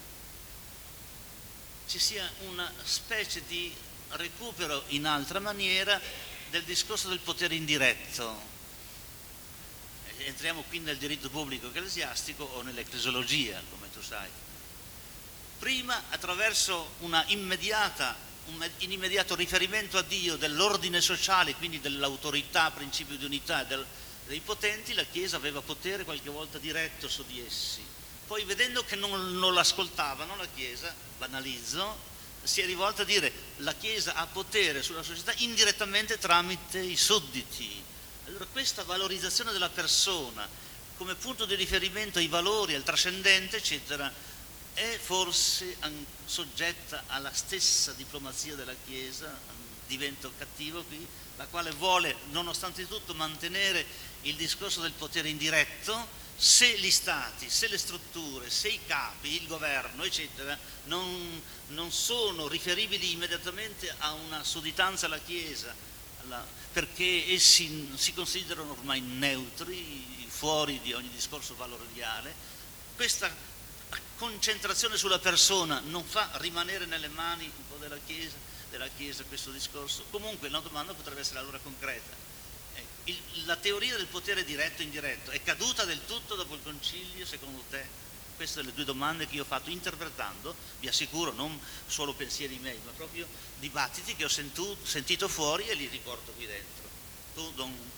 ci sia una specie di recupero in altra maniera del discorso del potere indiretto. Entriamo qui nel diritto pubblico ecclesiastico o nell'ecclesiologia, come tu sai. Prima, attraverso un immediato riferimento a Dio dell'ordine sociale, quindi dell'autorità, principio di unità dei potenti, la Chiesa aveva potere qualche volta diretto su di essi. Poi, vedendo che non l'ascoltavano, la Chiesa, banalizzo, si è rivolta a dire la Chiesa ha potere sulla società indirettamente tramite i sudditi. Allora questa valorizzazione della persona come punto di riferimento ai valori, al trascendente, eccetera, è forse soggetta alla stessa diplomazia della Chiesa, divento cattivo qui, la quale vuole nonostante tutto mantenere il discorso del potere indiretto, se gli stati, se le strutture, se i capi, il governo, eccetera, non sono riferibili immediatamente a una sudditanza alla Chiesa, perché essi si considerano ormai neutri, fuori di ogni discorso valoriale, questa concentrazione sulla persona non fa rimanere nelle mani un po' della Chiesa questo discorso? Comunque la domanda potrebbe essere allora concreta. La teoria del potere diretto e indiretto è caduta del tutto dopo il concilio, secondo te? Queste sono le due domande che io ho fatto interpretando, vi assicuro, non solo pensieri miei, ma proprio dibattiti che ho sentito fuori e li riporto qui dentro. Tu,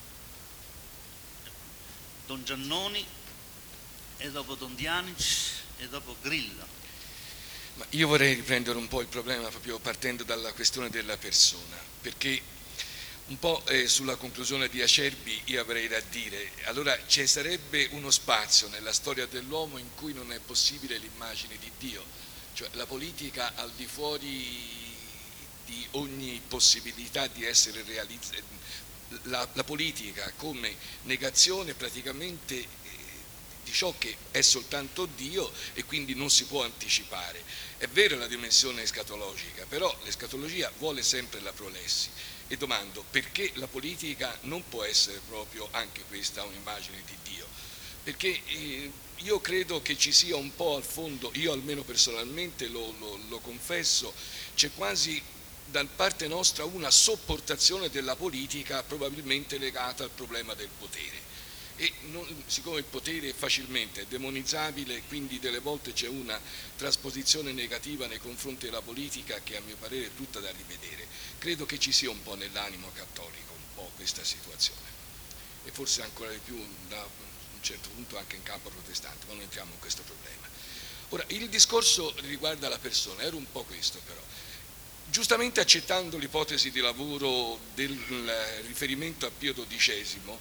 Don Giannoni, e dopo Don Dianic, e dopo Grillo. Ma io vorrei riprendere un po' il problema proprio partendo dalla questione della persona, perché un po' sulla conclusione di Acerbi io avrei da dire, allora ci sarebbe uno spazio nella storia dell'uomo in cui non è possibile l'immagine di Dio, cioè la politica al di fuori di ogni possibilità di essere realizzata, la politica come negazione praticamente di ciò che è soltanto Dio e quindi non si può anticipare. È vera la dimensione escatologica, però l'escatologia vuole sempre la prolessi. E domando, perché la politica non può essere proprio anche questa un'immagine di Dio? Perché io credo che ci sia un po' al fondo, io almeno personalmente lo confesso, c'è quasi da parte nostra una sopportazione della politica probabilmente legata al problema del potere. E siccome il potere è facilmente demonizzabile, quindi delle volte c'è una trasposizione negativa nei confronti della politica che a mio parere è tutta da rivedere. Credo che ci sia un po' nell'animo cattolico un po' questa situazione e forse ancora di più da un certo punto anche in campo protestante, ma non entriamo in questo problema. Ora, il discorso riguarda la persona, era un po' questo però. Giustamente accettando l'ipotesi di lavoro del riferimento a Pio XII,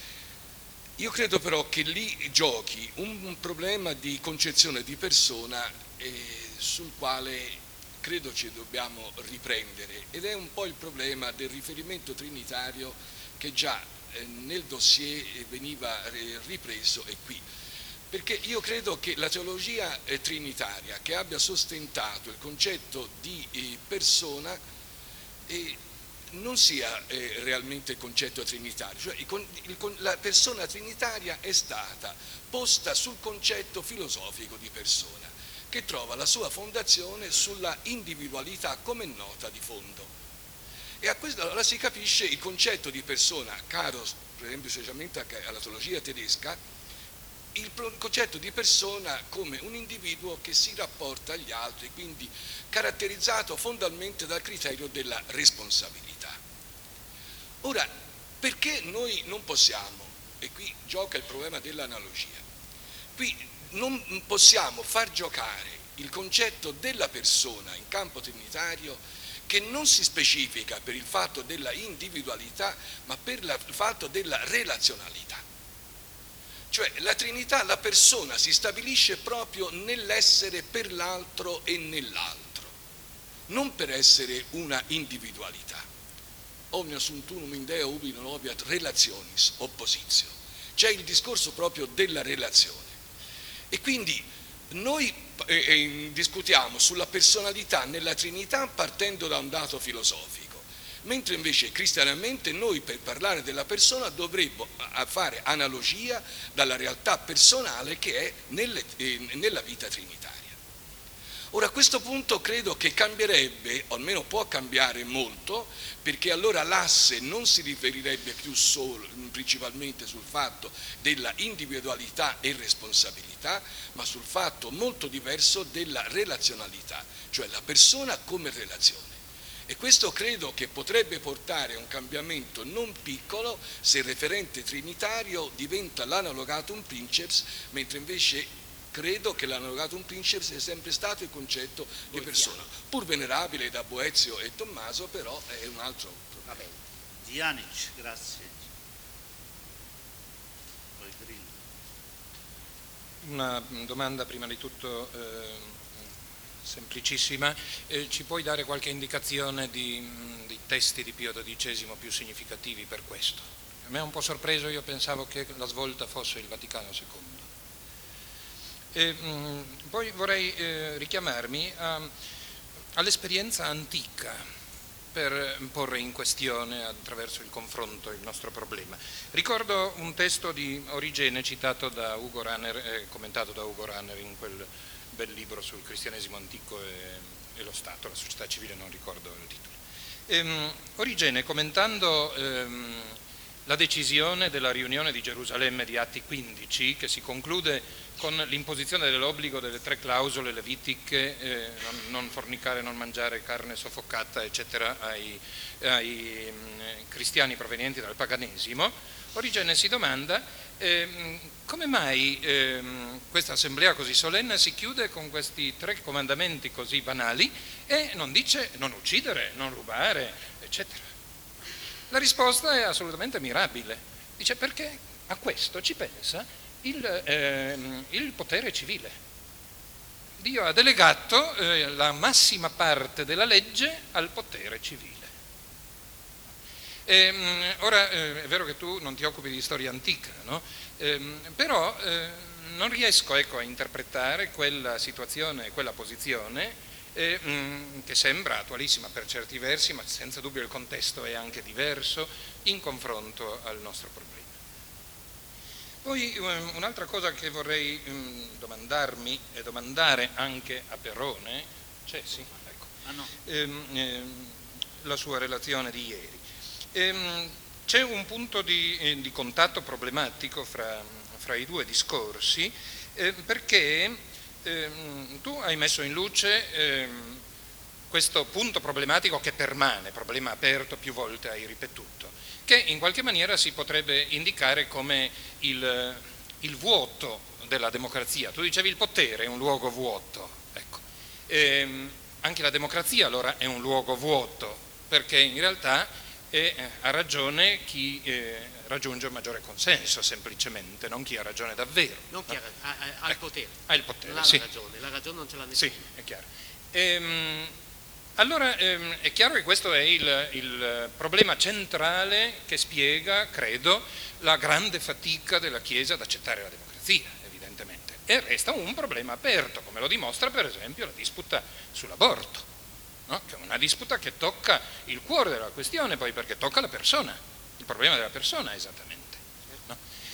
io credo però che lì giochi un problema di concezione di persona sul quale credo ci dobbiamo riprendere, ed è un po' il problema del riferimento trinitario che già nel dossier veniva ripreso e qui. Perché io credo che la teologia trinitaria che abbia sostentato il concetto di persona non sia realmente il concetto trinitario, cioè la persona trinitaria è stata posta sul concetto filosofico di persona, che trova la sua fondazione sulla individualità come nota di fondo. E a questo allora si capisce il concetto di persona, caro per esempio specialmente alla teologia tedesca, il concetto di persona come un individuo che si rapporta agli altri, quindi caratterizzato fondamentalmente dal criterio della responsabilità. Ora, perché noi non possiamo, e qui gioca il problema dell'analogia, qui non possiamo far giocare il concetto della persona in campo trinitario che non si specifica per il fatto della individualità, ma per il fatto della relazionalità. Cioè la Trinità, la persona si stabilisce proprio nell'essere per l'altro e nell'altro, non per essere una individualità. Omnia sunt unum in Deo ubi non obiat relationis oppositio. C'è il discorso proprio della relazione. E quindi noi discutiamo sulla personalità nella Trinità partendo da un dato filosofico. Mentre invece cristianamente noi per parlare della persona dovremmo fare analogia dalla realtà personale che è nella vita trinitaria. Ora a questo punto credo che cambierebbe, o almeno può cambiare molto, perché allora l'asse non si riferirebbe più solo, principalmente sul fatto della individualità e responsabilità, ma sul fatto molto diverso della relazionalità, cioè la persona come relazione. E questo credo che potrebbe portare a un cambiamento non piccolo se il referente trinitario diventa l'analogatum princeps, mentre invece credo che l'analogatum princeps sia sempre stato il concetto di persona, pur venerabile da Boezio e Tommaso, però è un altro problema. Va bene. Dianic, grazie. Poi Grillo. Una domanda prima di tutto semplicissima, ci puoi dare qualche indicazione di testi di Pio XII più significativi per questo? A me è un po' sorpreso, io pensavo che la svolta fosse il Vaticano II. Poi vorrei richiamarmi all'esperienza antica per porre in questione attraverso il confronto il nostro problema. Ricordo un testo di Origene citato da Ugo Ranner, commentato da Ugo Ranner in quel bel libro sul cristianesimo antico e lo Stato, la società civile, non ricordo il titolo. Origene, commentando la decisione della riunione di Gerusalemme di Atti 15, che si conclude con l'imposizione dell'obbligo delle 3 clausole levitiche, non fornicare, non mangiare carne soffocata, eccetera, ai cristiani provenienti dal paganesimo, Origene si domanda come mai questa assemblea così solenne si chiude con questi 3 comandamenti così banali e non dice non uccidere, non rubare, eccetera. La risposta è assolutamente mirabile, dice perché a questo ci pensa il potere civile. Dio ha delegato la massima parte della legge al potere civile. Ora è vero che tu non ti occupi di storia antica, no? Però non riesco a interpretare quella situazione, quella posizione che sembra attualissima per certi versi, ma senza dubbio il contesto è anche diverso in confronto al nostro problema. Poi un'altra cosa che vorrei domandarmi e domandare anche a Perrone, sì, ecco, la sua relazione di ieri. C'è un punto di contatto problematico fra i 2 discorsi perché tu hai messo in luce questo punto problematico che permane, problema aperto, più volte hai ripetuto, che in qualche maniera si potrebbe indicare come il vuoto della democrazia. Tu dicevi il potere è un luogo vuoto, ecco. Anche la democrazia allora è un luogo vuoto, perché in realtà ha ragione chi raggiunge un maggiore consenso semplicemente, non chi ha ragione davvero. Non chi ha il potere. Ha il potere, non ha sì. la ragione non ce l'ha nessuno. Sì, è chiaro. Allora è chiaro che questo è il problema centrale che spiega, credo, la grande fatica della Chiesa ad accettare la democrazia, evidentemente. E resta un problema aperto, come lo dimostra per esempio la disputa sull'aborto. No? Che è una disputa che tocca il cuore della questione, poi perché tocca la persona, il problema della persona esattamente. No?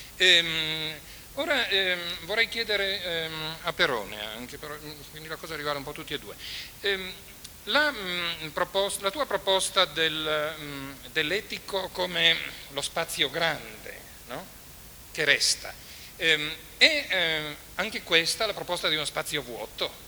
Ora vorrei chiedere a Perrone, anche quindi la cosa riguarda un po' tutti e 2, la tua proposta dell'etico come lo spazio grande, no? Che resta, è anche questa la proposta di uno spazio vuoto?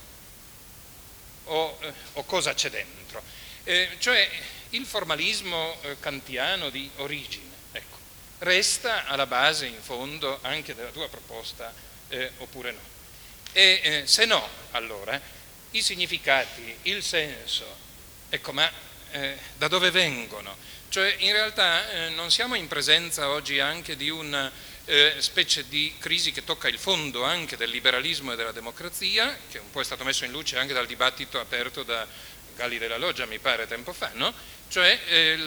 O cosa c'è dentro? Cioè il formalismo kantiano di origine, ecco, resta alla base in fondo anche della tua proposta oppure no? E se no, allora, i significati, il senso, ecco, ma da dove vengono? Cioè in realtà non siamo in presenza oggi anche di un specie di crisi che tocca il fondo anche del liberalismo e della democrazia, che un po' è stato messo in luce anche dal dibattito aperto da Galli della Loggia, mi pare, tempo fa, no? Cioè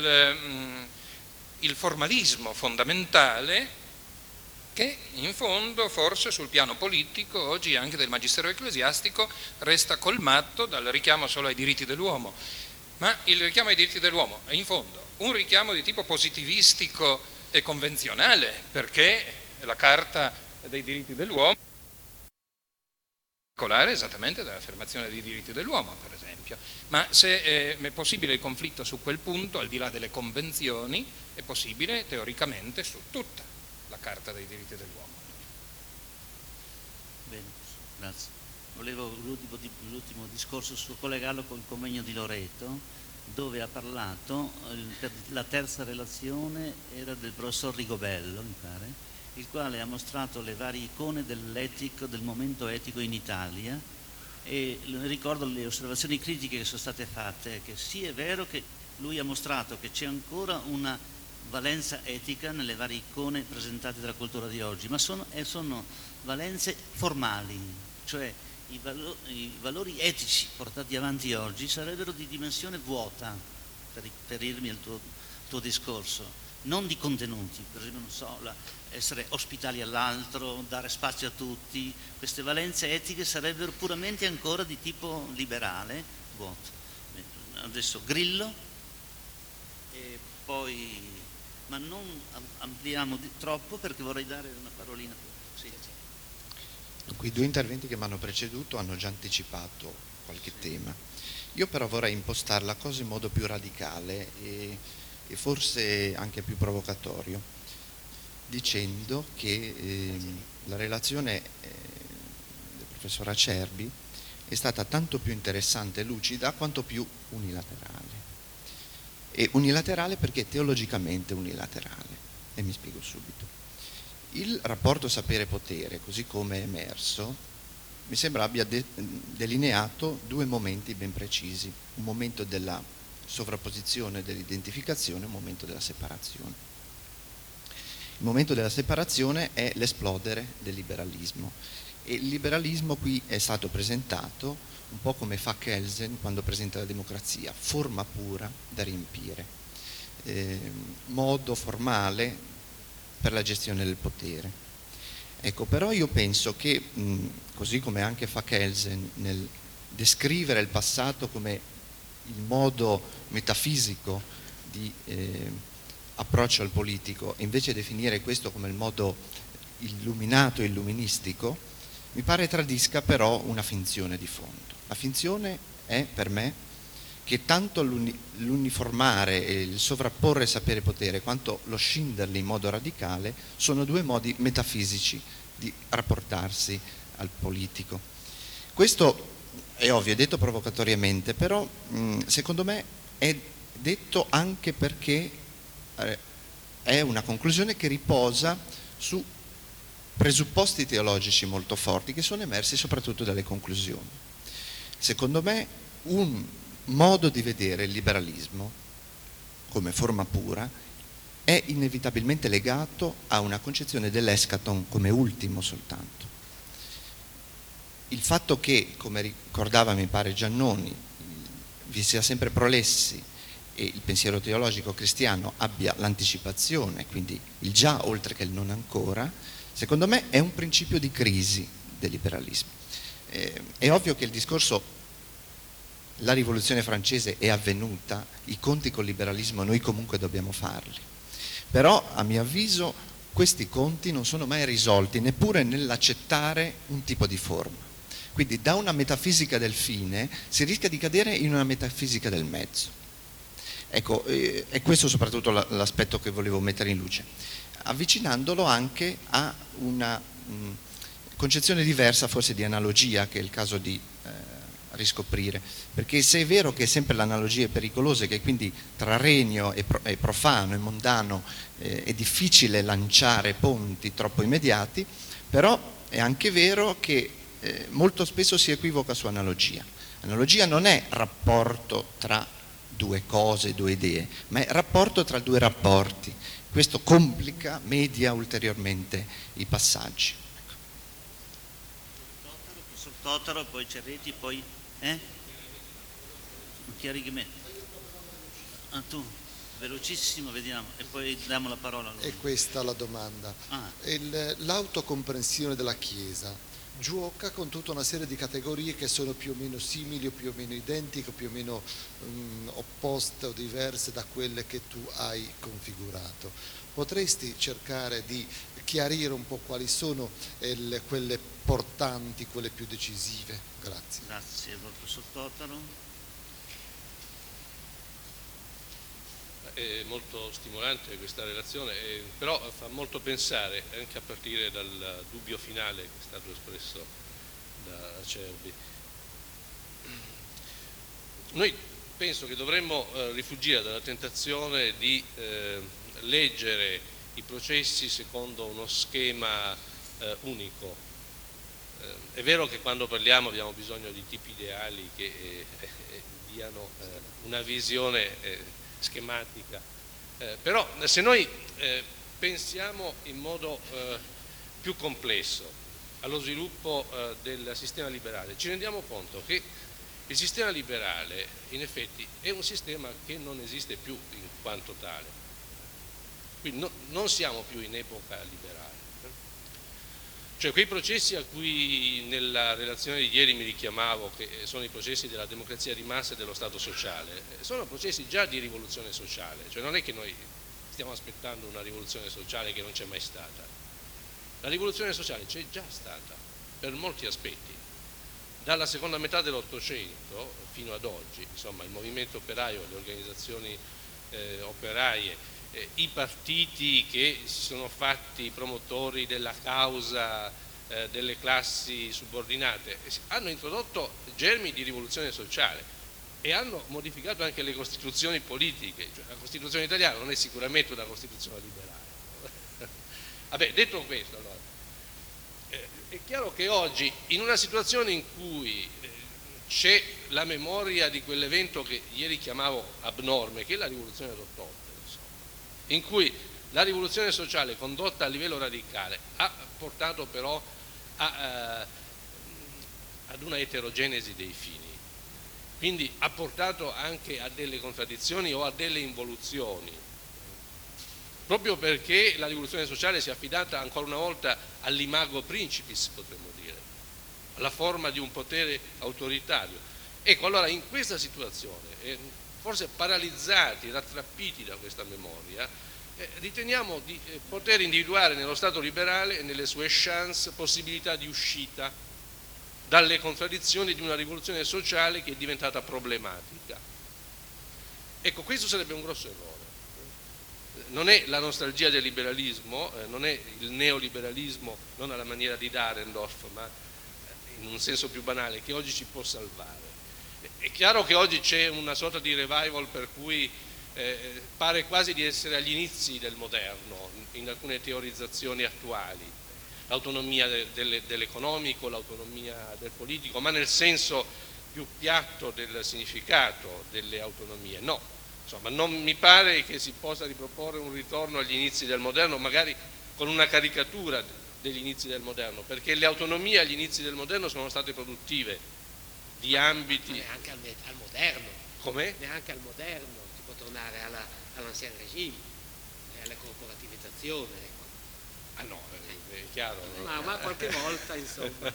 il formalismo fondamentale che in fondo forse sul piano politico, oggi anche del magistero ecclesiastico, resta colmato dal richiamo solo ai diritti dell'uomo. Ma il richiamo ai diritti dell'uomo è in fondo un richiamo di tipo positivistico e convenzionale, perché la Carta dei diritti dell'uomo è esattamente dall'affermazione dei diritti dell'uomo, per esempio. Ma se è possibile il conflitto su quel punto, al di là delle convenzioni, è possibile teoricamente su tutta la Carta dei diritti dell'uomo. Bene, grazie. Volevo l'ultimo discorso collegarlo col convegno di Loreto, dove ha parlato, la terza relazione era del professor Rigobello, mi pare, il quale ha mostrato le varie icone dell'etico, del momento etico in Italia, e ricordo le osservazioni critiche che sono state fatte, che sì, è vero che lui ha mostrato che c'è ancora una valenza etica nelle varie icone presentate dalla cultura di oggi, ma sono valenze formali, cioè i valori etici portati avanti oggi sarebbero di dimensione vuota, per riferirmi al tuo discorso, non di contenuti, per esempio, non so, essere ospitali all'altro, dare spazio a tutti. Queste valenze etiche sarebbero puramente ancora di tipo liberale, vuoto. Adesso Grillo, e poi, ma non ampliamo troppo perché vorrei dare una parolina. Sì. Quei due interventi che mi hanno preceduto hanno già anticipato qualche tema. Io però vorrei impostare la cosa in modo più radicale e forse anche più provocatorio, dicendo che la relazione del professor Acerbi è stata tanto più interessante e lucida quanto più unilaterale. E unilaterale perché teologicamente unilaterale, e mi spiego subito. Il rapporto sapere-potere, così come è emerso, mi sembra abbia delineato due momenti ben precisi, un momento della sovrapposizione, dell'identificazione, un momento della separazione. Il momento della separazione è l'esplodere del liberalismo, e il liberalismo qui è stato presentato un po' come fa Kelsen quando presenta la democrazia, forma pura da riempire, modo formale per la gestione del potere. Ecco, però io penso che, così come anche fa Kelsen nel descrivere il passato come il modo metafisico di approccio al politico, invece definire questo come il modo illuminato e illuministico, mi pare tradisca però una finzione di fondo. La finzione è per me che tanto l'uniformare e il sovrapporre sapere e potere quanto lo scinderli in modo radicale sono due modi metafisici di rapportarsi al politico. Questo è ovvio, è detto provocatoriamente, però secondo me è detto anche perché è una conclusione che riposa su presupposti teologici molto forti che sono emersi soprattutto dalle conclusioni. Secondo me un modo di vedere il liberalismo come forma pura è inevitabilmente legato a una concezione dell'eschaton come ultimo soltanto. Il fatto che, come ricordava mi pare Giannoni, vi sia sempre prolessi e il pensiero teologico cristiano abbia l'anticipazione, quindi il già oltre che il non ancora, secondo me è un principio di crisi del liberalismo. È ovvio che il discorso la rivoluzione francese è avvenuta, i conti col liberalismo noi comunque dobbiamo farli, però a mio avviso questi conti non sono mai risolti neppure nell'accettare un tipo di forma, quindi da una metafisica del fine si rischia di cadere in una metafisica del mezzo. Ecco, è questo soprattutto l'aspetto che volevo mettere in luce, avvicinandolo anche a una concezione diversa forse di analogia, che è il caso di riscoprire, perché se è vero che sempre l'analogia è pericolosa e che quindi tra regno e profano e mondano è difficile lanciare ponti troppo immediati, però è anche vero che molto spesso si equivoca su analogia. Analogia non è rapporto tra due cose, due idee, ma è rapporto tra due rapporti. Questo complica, media ulteriormente i passaggi. Sul Totaro, poi Cerretti, poi chiarimento. Tu, velocissimo, vediamo, e poi diamo la parola a lui. È questa la domanda. L'autocomprensione della Chiesa gioca con tutta una serie di categorie che sono più o meno simili o più o meno identiche o più o meno opposte o diverse da quelle che tu hai configurato. Potresti cercare di chiarire un po' quali sono quelle portanti, quelle più decisive? Grazie. Grazie, professor Totaro. È molto stimolante questa relazione, però fa molto pensare anche a partire dal dubbio finale che è stato espresso da Acerbi. Noi penso che dovremmo rifuggire dalla tentazione di leggere i processi secondo uno schema unico. È vero che quando parliamo abbiamo bisogno di tipi ideali che diano una visione schematica, però se noi pensiamo in modo più complesso allo sviluppo del sistema liberale, ci rendiamo conto che il sistema liberale in effetti è un sistema che non esiste più in quanto tale, quindi non siamo più in epoca liberale. Cioè quei processi a cui nella relazione di ieri mi richiamavo, che sono i processi della democrazia di massa e dello Stato sociale, sono processi già di rivoluzione sociale, cioè non è che noi stiamo aspettando una rivoluzione sociale che non c'è mai stata. La rivoluzione sociale c'è già stata per molti aspetti. Dalla seconda metà dell'Ottocento fino ad oggi, insomma, il movimento operaio, le organizzazioni operaie, i partiti che si sono fatti promotori della causa delle classi subordinate hanno introdotto germi di rivoluzione sociale e hanno modificato anche le costituzioni politiche, cioè la Costituzione italiana non è sicuramente una Costituzione liberale. Vabbè, detto questo, allora, è chiaro che oggi in una situazione in cui c'è la memoria di quell'evento che ieri chiamavo abnorme, che è la rivoluzione d'ottobre, in cui la rivoluzione sociale condotta a livello radicale ha portato però ad una eterogenesi dei fini, quindi ha portato anche a delle contraddizioni o a delle involuzioni, proprio perché la rivoluzione sociale si è affidata ancora una volta all'imago principis, potremmo dire, alla forma di un potere autoritario. Ecco, allora in questa situazione, forse paralizzati, rattrappiti da questa memoria, riteniamo di poter individuare nello Stato liberale e nelle sue chance possibilità di uscita dalle contraddizioni di una rivoluzione sociale che è diventata problematica. Ecco, questo sarebbe un grosso errore. Non è la nostalgia del liberalismo, non è il neoliberalismo, non alla maniera di Dahrendorf, ma in un senso più banale, che oggi ci può salvare. È chiaro che oggi c'è una sorta di revival per cui pare quasi di essere agli inizi del moderno in alcune teorizzazioni attuali, l'autonomia dell'economico, l'autonomia del politico, ma nel senso più piatto del significato delle autonomie. No, insomma, non mi pare che si possa riproporre un ritorno agli inizi del moderno, magari con una caricatura degli inizi del moderno, perché le autonomie agli inizi del moderno sono state produttive di ambiti... Neanche al moderno. Com'è? Neanche al moderno, si può tornare all'ancien regime, alla corporativizzazione. Ecco. Ah no, è chiaro. Ma qualche volta, insomma.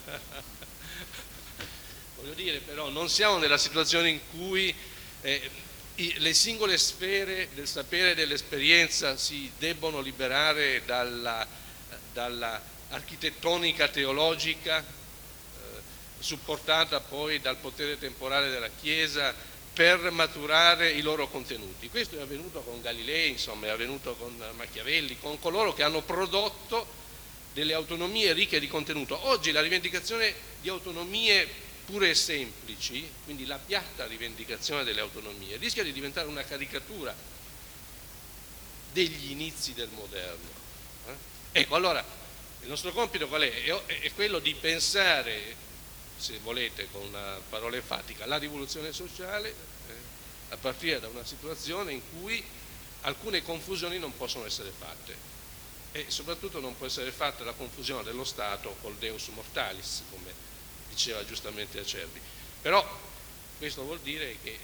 Voglio dire, però, non siamo nella situazione in cui le singole sfere del sapere e dell'esperienza si debbono liberare dalla architettonica teologica supportata poi dal potere temporale della Chiesa per maturare i loro contenuti. Questo è avvenuto con Galilei, insomma, è avvenuto con Machiavelli, con coloro che hanno prodotto delle autonomie ricche di contenuto. Oggi la rivendicazione di autonomie pure e semplici, quindi la piatta rivendicazione delle autonomie, rischia di diventare una caricatura degli inizi del moderno. Ecco, allora, il nostro compito qual è? È quello di pensare, se volete con una parola enfatica, la rivoluzione sociale a partire da una situazione in cui alcune confusioni non possono essere fatte, e soprattutto non può essere fatta la confusione dello Stato col Deus Mortalis, come diceva giustamente Acerbi. Però questo vuol dire che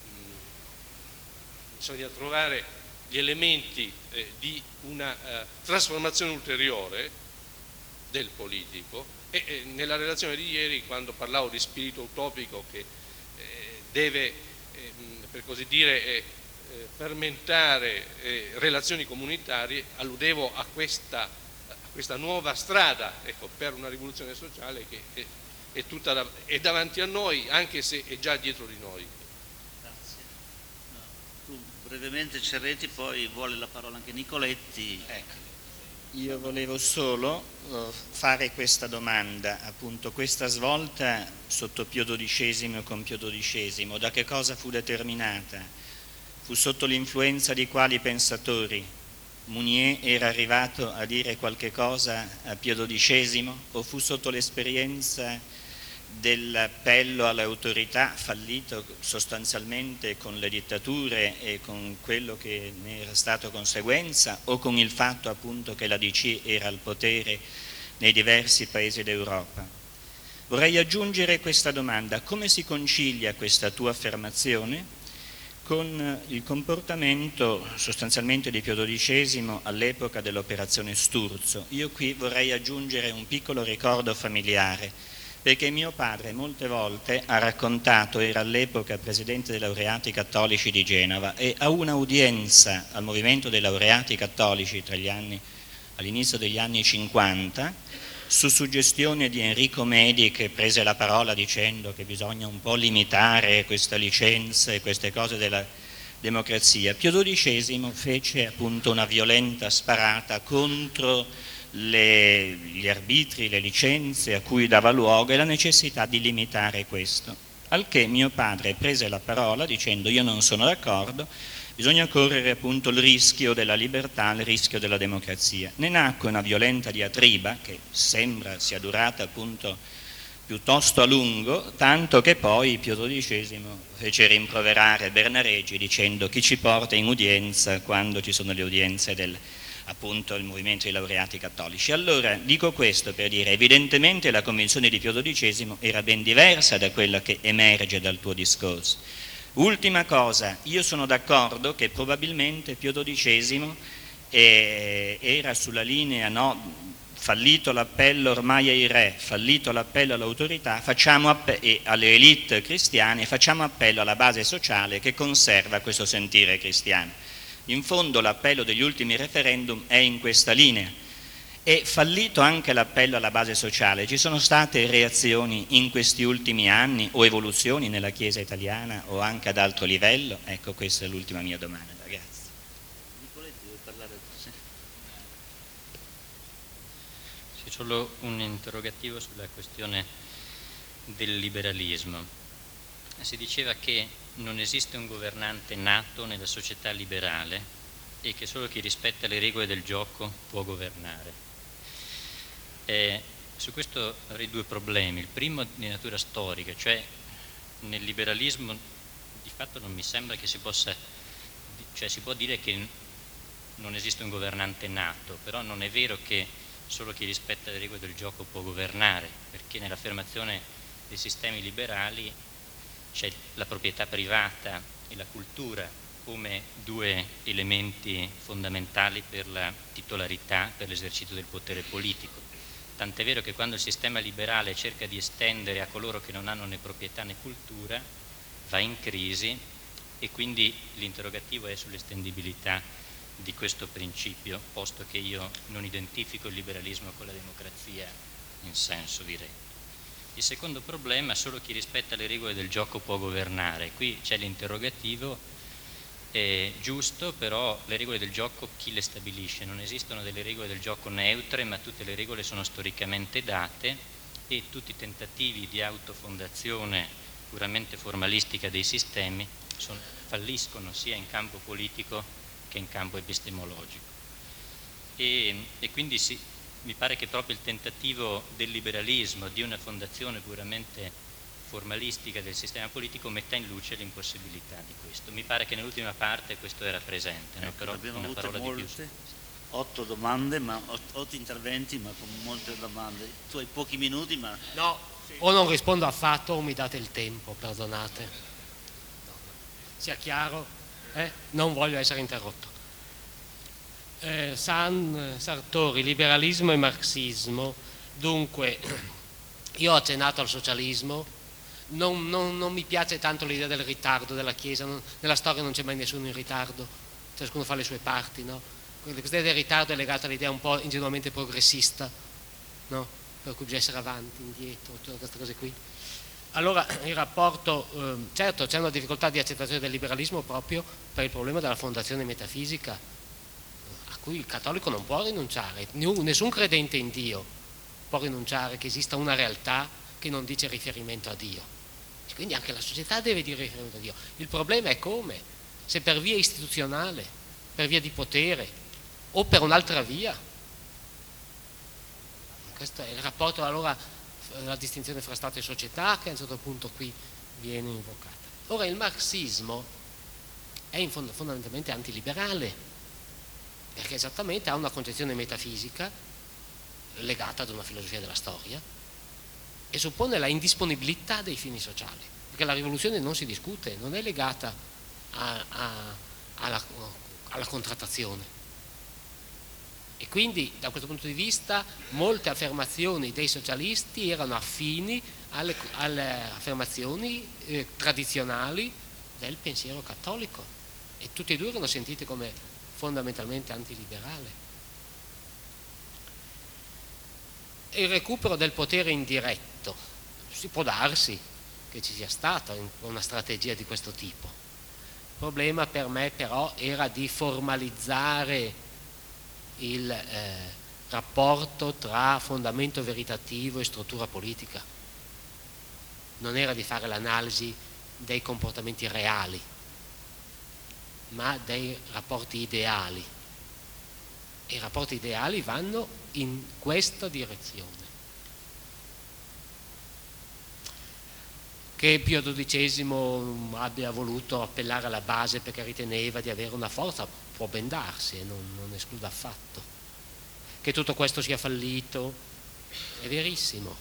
bisogna trovare gli elementi di una trasformazione ulteriore del politico, e nella relazione di ieri, quando parlavo di spirito utopico che deve, per così dire, fermentare relazioni comunitarie, alludevo a questa nuova strada, ecco, per una rivoluzione sociale che è davanti a noi, anche se è già dietro di noi. Grazie. No, tu brevemente Cerretti, poi vuole la parola anche Nicoletti. Ecco. Io volevo solo fare questa domanda, appunto, questa svolta sotto Pio XII e con Pio XII, da che cosa fu determinata? Fu sotto l'influenza di quali pensatori? Mounier era arrivato a dire qualche cosa a Pio XII, o fu sotto l'esperienza dell'appello all'autorità fallito sostanzialmente con le dittature e con quello che ne era stato conseguenza, o con il fatto appunto che la DC era al potere nei diversi paesi d'Europa? Vorrei aggiungere questa domanda: come si concilia questa tua affermazione con il comportamento sostanzialmente di Pio XII all'epoca dell'operazione Sturzo? Io qui vorrei aggiungere un piccolo ricordo familiare, perché mio padre molte volte ha raccontato, era all'epoca presidente dei laureati cattolici di Genova, e a un'udienza al movimento dei laureati cattolici all'inizio degli anni 50, su suggestione di Enrico Medi, che prese la parola dicendo che bisogna un po' limitare questa licenza e queste cose della democrazia, Pio XII fece appunto una violenta sparata contro gli arbitri, le licenze a cui dava luogo e la necessità di limitare questo. Al che mio padre prese la parola dicendo: io non sono d'accordo, bisogna correre appunto il rischio della libertà, il rischio della democrazia. Ne nacque una violenta diatriba che sembra sia durata appunto piuttosto a lungo, tanto che poi Pio XII fece rimproverare Bernareggi dicendo: chi ci porta in udienza quando ci sono le udienze appunto il movimento dei laureati cattolici. Allora dico questo per dire, evidentemente la convinzione di Pio XII era ben diversa da quella che emerge dal tuo discorso. Ultima cosa, io sono d'accordo che probabilmente Pio XII era sulla linea, no, fallito l'appello ormai ai re, fallito l'appello all'autorità, e alle elite cristiane, facciamo appello alla base sociale che conserva questo sentire cristiano. In fondo l'appello degli ultimi referendum è in questa linea. È fallito anche l'appello alla base sociale. Ci sono state reazioni in questi ultimi anni o evoluzioni nella Chiesa italiana o anche ad alto livello? Ecco, questa è l'ultima mia domanda. Grazie. Nicoletti, vuoi parlare? C'è solo un interrogativo sulla questione del liberalismo. Si diceva che non esiste un governante nato nella società liberale e che solo chi rispetta le regole del gioco può governare. Su questo avrei due problemi. Il primo di natura storica, cioè nel liberalismo di fatto non mi sembra che si possa, cioè si può dire che non esiste un governante nato, però non è vero che solo chi rispetta le regole del gioco può governare, perché nell'affermazione dei sistemi liberali c'è la proprietà privata e la cultura come due elementi fondamentali per la titolarità, per l'esercizio del potere politico. Tant'è vero che quando il sistema liberale cerca di estendere a coloro che non hanno né proprietà né cultura, va in crisi, e quindi l'interrogativo è sull'estendibilità di questo principio, posto che io non identifico il liberalismo con la democrazia in senso diretto. Il secondo problema: solo chi rispetta le regole del gioco può governare. Qui c'è l'interrogativo, giusto, però le regole del gioco chi le stabilisce? Non esistono delle regole del gioco neutre, ma tutte le regole sono storicamente date, e tutti i tentativi di autofondazione puramente formalistica dei sistemi falliscono sia in campo politico che in campo epistemologico. E quindi mi pare che proprio il tentativo del liberalismo, di una fondazione puramente formalistica del sistema politico metta in luce l'impossibilità di questo. Mi pare che nell'ultima parte questo era presente, no? Però abbiamo una avuto parola di più. 8 domande, ma 8 interventi, ma con molte domande. Tu hai pochi minuti, ma... No, o non rispondo affatto o mi date il tempo, perdonate. Sia chiaro, non voglio essere interrotto. Sartori, liberalismo e marxismo. Dunque, io ho accennato al socialismo, non mi piace tanto l'idea del ritardo della Chiesa, nella storia non c'è mai nessuno in ritardo, ciascuno fa le sue parti, no? Questa del ritardo è legata all'idea un po' ingenuamente progressista, no? Per cui bisogna essere avanti, indietro, tutte queste cose qui. Allora il rapporto, certo c'è una difficoltà di accettazione del liberalismo proprio per il problema della fondazione metafisica, a cui il cattolico non può rinunciare, nessun credente in Dio può rinunciare che esista una realtà che non dice riferimento a Dio. E quindi anche la società deve dire riferimento a Dio. Il problema è come, se per via istituzionale, per via di potere, o per un'altra via. Questo è il rapporto, allora, la distinzione fra Stato e società, che a un certo punto qui viene invocata. Ora il marxismo è fondamentalmente antiliberale, perché esattamente ha una concezione metafisica legata ad una filosofia della storia e suppone la indisponibilità dei fini sociali, perché la rivoluzione non si discute, non è legata alla contrattazione. E quindi da questo punto di vista molte affermazioni dei socialisti erano affini alle affermazioni tradizionali del pensiero cattolico e tutti e due erano sentiti come fondamentalmente antiliberale. E il recupero del potere indiretto, si può darsi che ci sia stata una strategia di questo tipo. Il problema per me però era di formalizzare il rapporto tra fondamento veritativo e struttura politica, non era di fare l'analisi dei comportamenti reali, ma dei rapporti ideali, e i rapporti ideali vanno in questa direzione. Che Pio XII abbia voluto appellare alla base perché riteneva di avere una forza può ben darsi e non esclude affatto. Che tutto questo sia fallito è verissimo,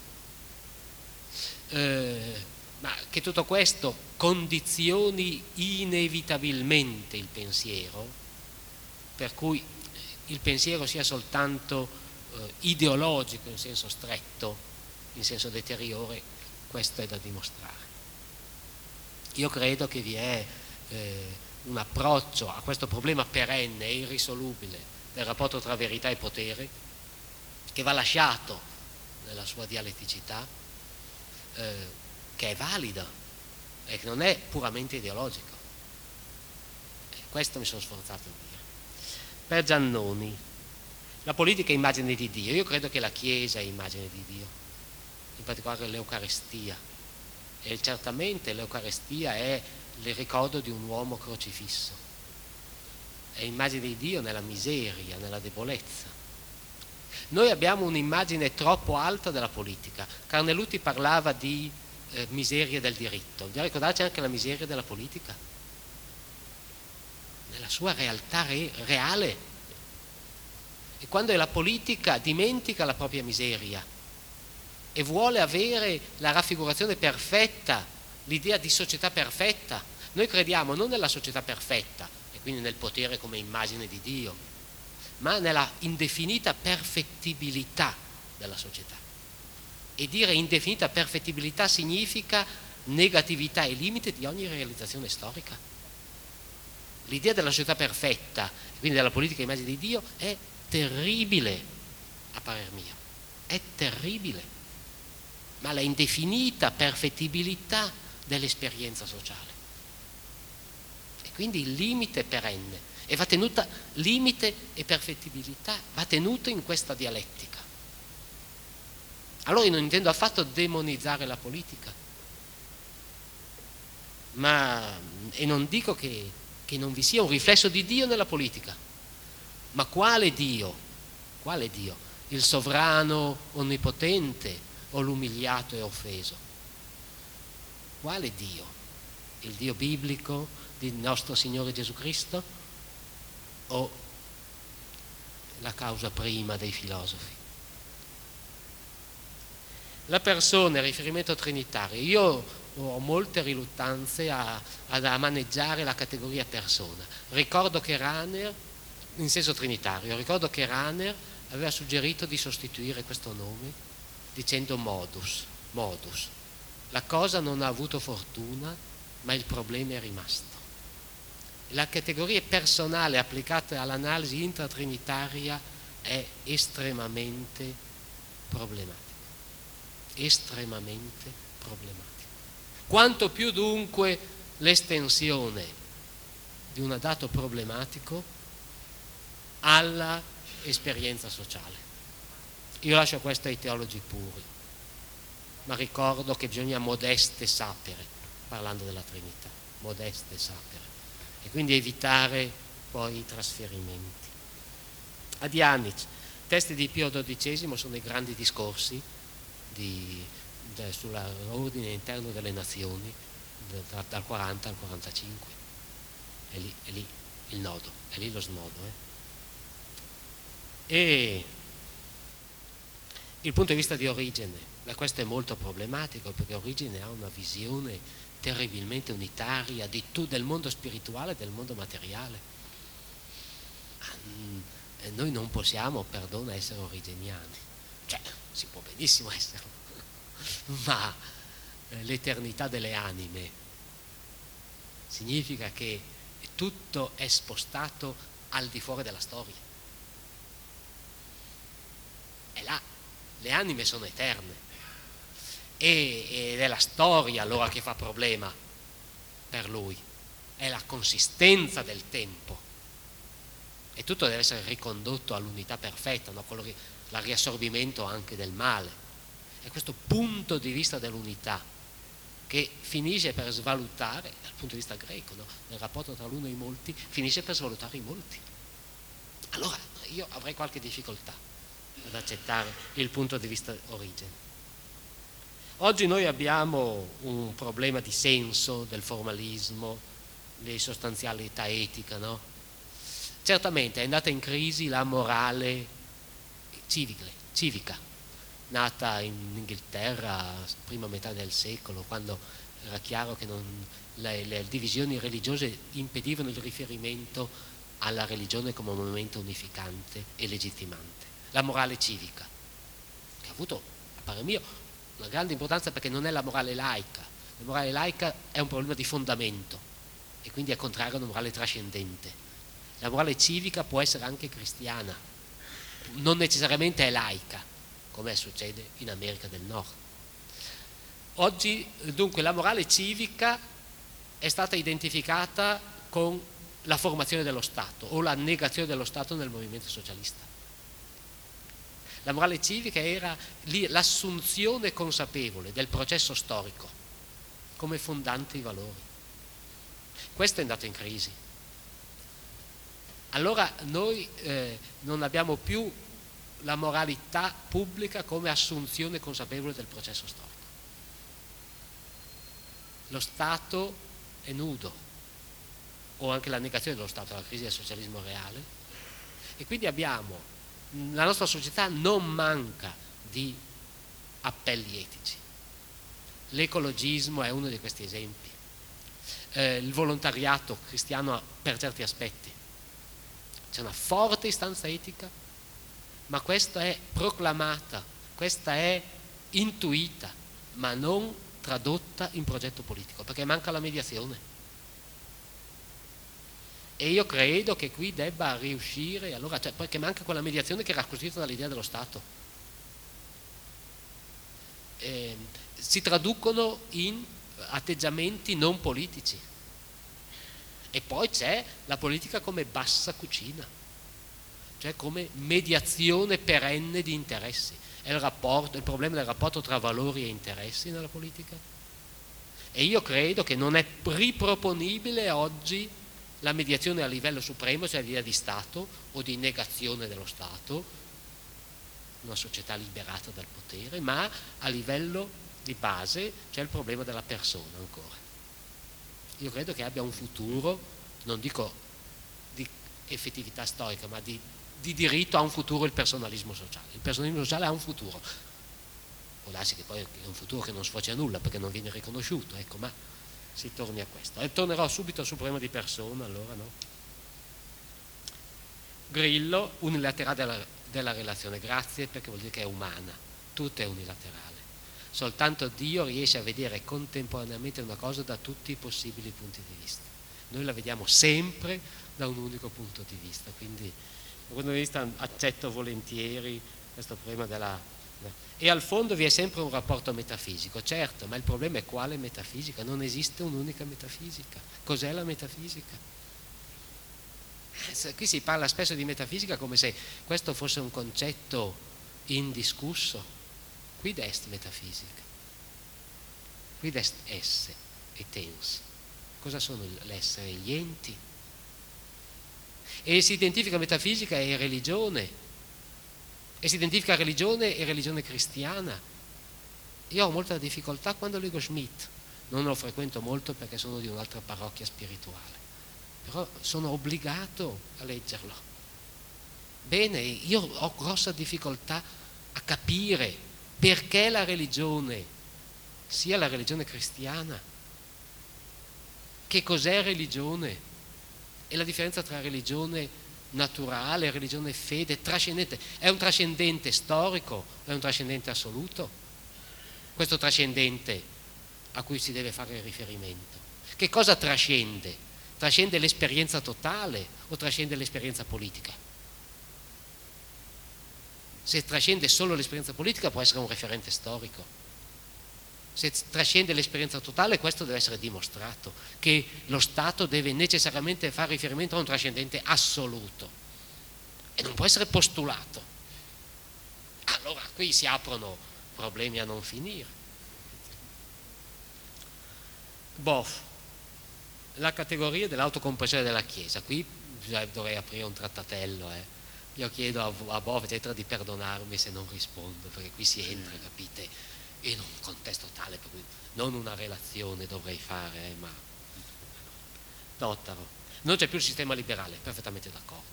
ma che tutto questo condizioni inevitabilmente il pensiero, per cui il pensiero sia soltanto ideologico in senso stretto, in senso deteriore, questo è da dimostrare. Io credo che vi è un approccio a questo problema perenne e irrisolubile del rapporto tra verità e potere che va lasciato nella sua dialetticità, che è valido e che non è puramente ideologico. Questo mi sono sforzato di dire. Per Giannoni, la politica è immagine di Dio. Io credo che la Chiesa è immagine di Dio, in particolare l'Eucaristia, e certamente l'Eucaristia è il ricordo di un uomo crocifisso, è immagine di Dio nella miseria, nella debolezza. Noi abbiamo un'immagine troppo alta della politica. Carnelutti parlava di miseria del diritto, bisogna ricordarci anche la miseria della politica nella sua realtà reale, e quando la politica dimentica la propria miseria e vuole avere la raffigurazione perfetta, l'idea di società perfetta. Noi crediamo non nella società perfetta, e quindi nel potere come immagine di Dio, ma nella indefinita perfettibilità della società. E dire indefinita perfettibilità significa negatività e limite di ogni realizzazione storica. L'idea della società perfetta, quindi della politica immagine di Dio, è terribile, a parer mio, è terribile. Ma la indefinita perfettibilità dell'esperienza sociale. E quindi il limite perenne, e va tenuta, limite e perfettibilità, va tenuto in questa dialettica. Allora io non intendo affatto demonizzare la politica, e non dico che non vi sia un riflesso di Dio nella politica, ma quale Dio? Quale Dio? Il sovrano onnipotente o l'umiliato e offeso? Quale Dio? Il Dio biblico di nostro Signore Gesù Cristo o la causa prima dei filosofi? La persona, il riferimento trinitario, io ho molte riluttanze a maneggiare la categoria persona. Ricordo che Rahner, in senso trinitario, aveva suggerito di sostituire questo nome dicendo modus. La cosa non ha avuto fortuna, ma il problema è rimasto. La categoria personale applicata all'analisi intratrinitaria è estremamente problematica. Quanto più dunque l'estensione di un dato problematico alla esperienza sociale. Io lascio questo ai teologi puri, ma ricordo che bisogna modeste sapere, parlando della Trinità, modeste sapere, e quindi evitare poi i trasferimenti. A Dianic, testi di Pio XII sono i grandi discorsi sull'ordine interno delle nazioni dal 40 al 45. È lì il nodo, è lì lo snodo. E il punto di vista di Origene, questo è molto problematico, perché Origene ha una visione terribilmente unitaria del mondo spirituale e del mondo materiale. E noi non possiamo, perdona, essere origeniani, cioè si può benissimo esserlo, ma l'eternità delle anime significa che tutto è spostato al di fuori della storia. E là le anime sono eterne ed è la storia allora che fa problema per lui, è la consistenza del tempo, e tutto deve essere ricondotto all'unità perfetta, no? Il riassorbimento anche del male. È questo punto di vista dell'unità che finisce per svalutare, dal punto di vista greco, no? Nel rapporto tra l'uno e i molti, finisce per svalutare i molti. Allora io avrei qualche difficoltà ad accettare il punto di vista Origene. Oggi noi abbiamo un problema di senso del formalismo, di sostanzialità etica, no? Certamente è andata in crisi la morale civica, nata in Inghilterra prima metà del secolo, quando era chiaro che le divisioni religiose impedivano il riferimento alla religione come momento unificante e legittimante. La morale civica, che ha avuto, a parer mio, una grande importanza, perché non è la morale laica. La morale laica è un problema di fondamento e quindi è contrario a una morale trascendente. La morale civica può essere anche cristiana, non necessariamente è laica, come succede in America del Nord. Oggi dunque la morale civica è stata identificata con la formazione dello Stato o la negazione dello Stato nel movimento socialista. La morale civica era l'assunzione consapevole del processo storico come fondante i valori. Questo è andato in crisi. Allora noi non abbiamo più la moralità pubblica come assunzione consapevole del processo storico. Lo Stato è nudo, o anche la negazione dello Stato, la crisi del socialismo reale, e quindi la nostra società non manca di appelli etici. L'ecologismo è uno di questi esempi, il volontariato cristiano per certi aspetti. C'è una forte istanza etica, ma questa è proclamata, questa è intuita, ma non tradotta in progetto politico, perché manca la mediazione. E io credo che qui debba riuscire, perché manca quella mediazione che era costituita dall'idea dello Stato. Si traducono in atteggiamenti non politici. E poi c'è la politica come bassa cucina, cioè come mediazione perenne di interessi. È il problema del rapporto tra valori e interessi nella politica. E io credo che non è riproponibile oggi la mediazione a livello supremo, cioè l'idea di Stato o di negazione dello Stato, una società liberata dal potere, ma a livello di base c'è il problema della persona ancora. Io credo che abbia un futuro, non dico di effettività storica, ma di diritto a un futuro il personalismo sociale. Il personalismo sociale ha un futuro. Può darsi che poi è un futuro che non sfocia a nulla perché non viene riconosciuto, ecco, ma si torni a questo. E tornerò subito sul problema di persona, allora, no? Grillo, unilaterale della relazione, grazie, perché vuol dire che è umana, tutto è unilaterale. Soltanto Dio riesce a vedere contemporaneamente una cosa da tutti i possibili punti di vista. Noi la vediamo sempre da un unico punto di vista, quindi da questo punto di vista accetto volentieri questo problema della... E al fondo vi è sempre un rapporto metafisico, certo, ma il problema è quale metafisica? Non esiste un'unica metafisica. Cos'è la metafisica? Qui si parla spesso di metafisica come se questo fosse un concetto indiscusso. Quid est metafisica? Quid est esse et ens? Cosa sono l'essere? Gli enti? E si identifica metafisica e religione. E si identifica religione e religione cristiana. Io ho molta difficoltà quando leggo Schmitt, non lo frequento molto perché sono di un'altra parrocchia spirituale, però sono obbligato a leggerlo. Bene, io ho grossa difficoltà a capire perché la religione sia la religione cristiana, che cos'è religione e la differenza tra religione naturale, religione fede, trascendente. È un trascendente storico, è un trascendente assoluto, questo trascendente a cui si deve fare riferimento. Che cosa trascende? Trascende l'esperienza totale o trascende l'esperienza politica? Se trascende solo l'esperienza politica può essere un referente storico. Se trascende l'esperienza totale, questo deve essere dimostrato, che lo Stato deve necessariamente fare riferimento a un trascendente assoluto e non può essere postulato. Allora qui si aprono problemi a non finire. La categoria dell'autocomprensione della Chiesa, qui dovrei aprire un trattatello, Io chiedo a Boff eccetera di perdonarmi se non rispondo, perché qui si entra, capite, in un contesto tale per cui non una relazione dovrei fare, ma Totaro. Non c'è più il sistema liberale, perfettamente d'accordo.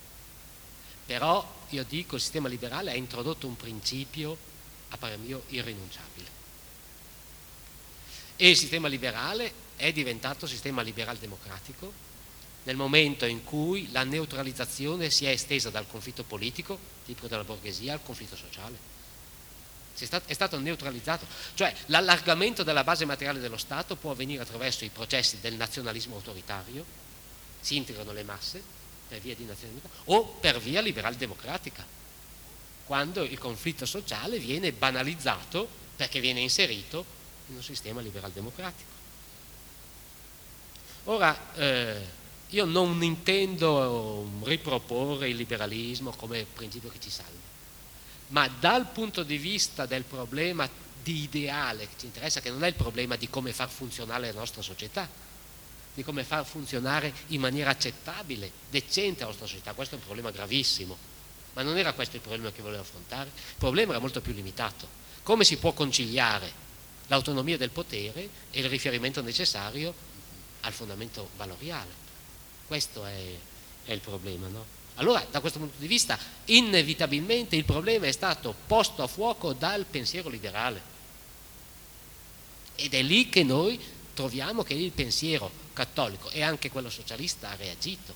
Però io dico il sistema liberale ha introdotto un principio, a parer mio, irrinunciabile. E il sistema liberale è diventato sistema liberal democratico nel momento in cui la neutralizzazione si è estesa dal conflitto politico, tipico della borghesia, al conflitto sociale. È stato neutralizzato, cioè l'allargamento della base materiale dello Stato può avvenire attraverso i processi del nazionalismo autoritario, si integrano le masse per via di nazionalismo, o per via liberal democratica, quando il conflitto sociale viene banalizzato perché viene inserito in un sistema liberal democratico. Ora, io non intendo riproporre il liberalismo come principio che ci salva, ma dal punto di vista del problema di ideale che ci interessa, che non è il problema di come far funzionare la nostra società, di come far funzionare in maniera accettabile, decente la nostra società, questo è un problema gravissimo, ma non era questo il problema che volevo affrontare. Il problema era molto più limitato: come si può conciliare l'autonomia del potere e il riferimento necessario al fondamento valoriale? Questo è il problema, no? Allora, da questo punto di vista, inevitabilmente il problema è stato posto a fuoco dal pensiero liberale. Ed è lì che noi troviamo che il pensiero cattolico e anche quello socialista ha reagito,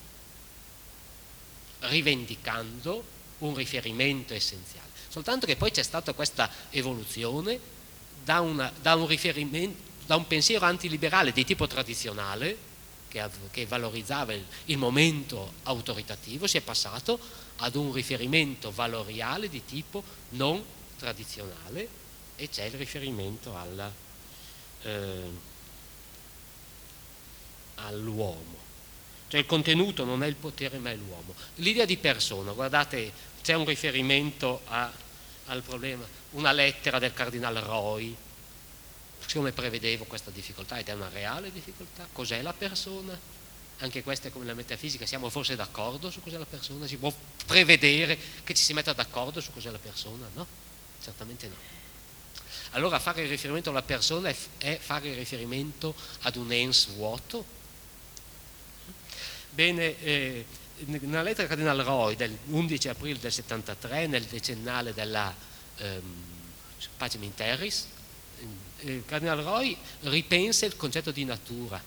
rivendicando un riferimento essenziale. Soltanto che poi c'è stata questa evoluzione da un pensiero antiliberale di tipo tradizionale, che valorizzava il momento autoritativo, si è passato ad un riferimento valoriale di tipo non tradizionale, e c'è il riferimento all'uomo. Cioè il contenuto non è il potere ma è l'uomo. L'idea di persona, guardate, c'è un riferimento al problema, una lettera del cardinale Roy. Siccome prevedevo questa difficoltà, ed è una reale difficoltà, cos'è la persona? Anche questa è come la metafisica, siamo forse d'accordo su cos'è la persona? Si può prevedere che ci si metta d'accordo su cos'è la persona? No, certamente no. allora fare riferimento alla persona è fare riferimento ad un ens vuoto? Bene, nella lettera del Cardinal Roy del 11 aprile del 73, nel decennale della Pacem in Terris, il Cardinal Roy ripensa il concetto di natura,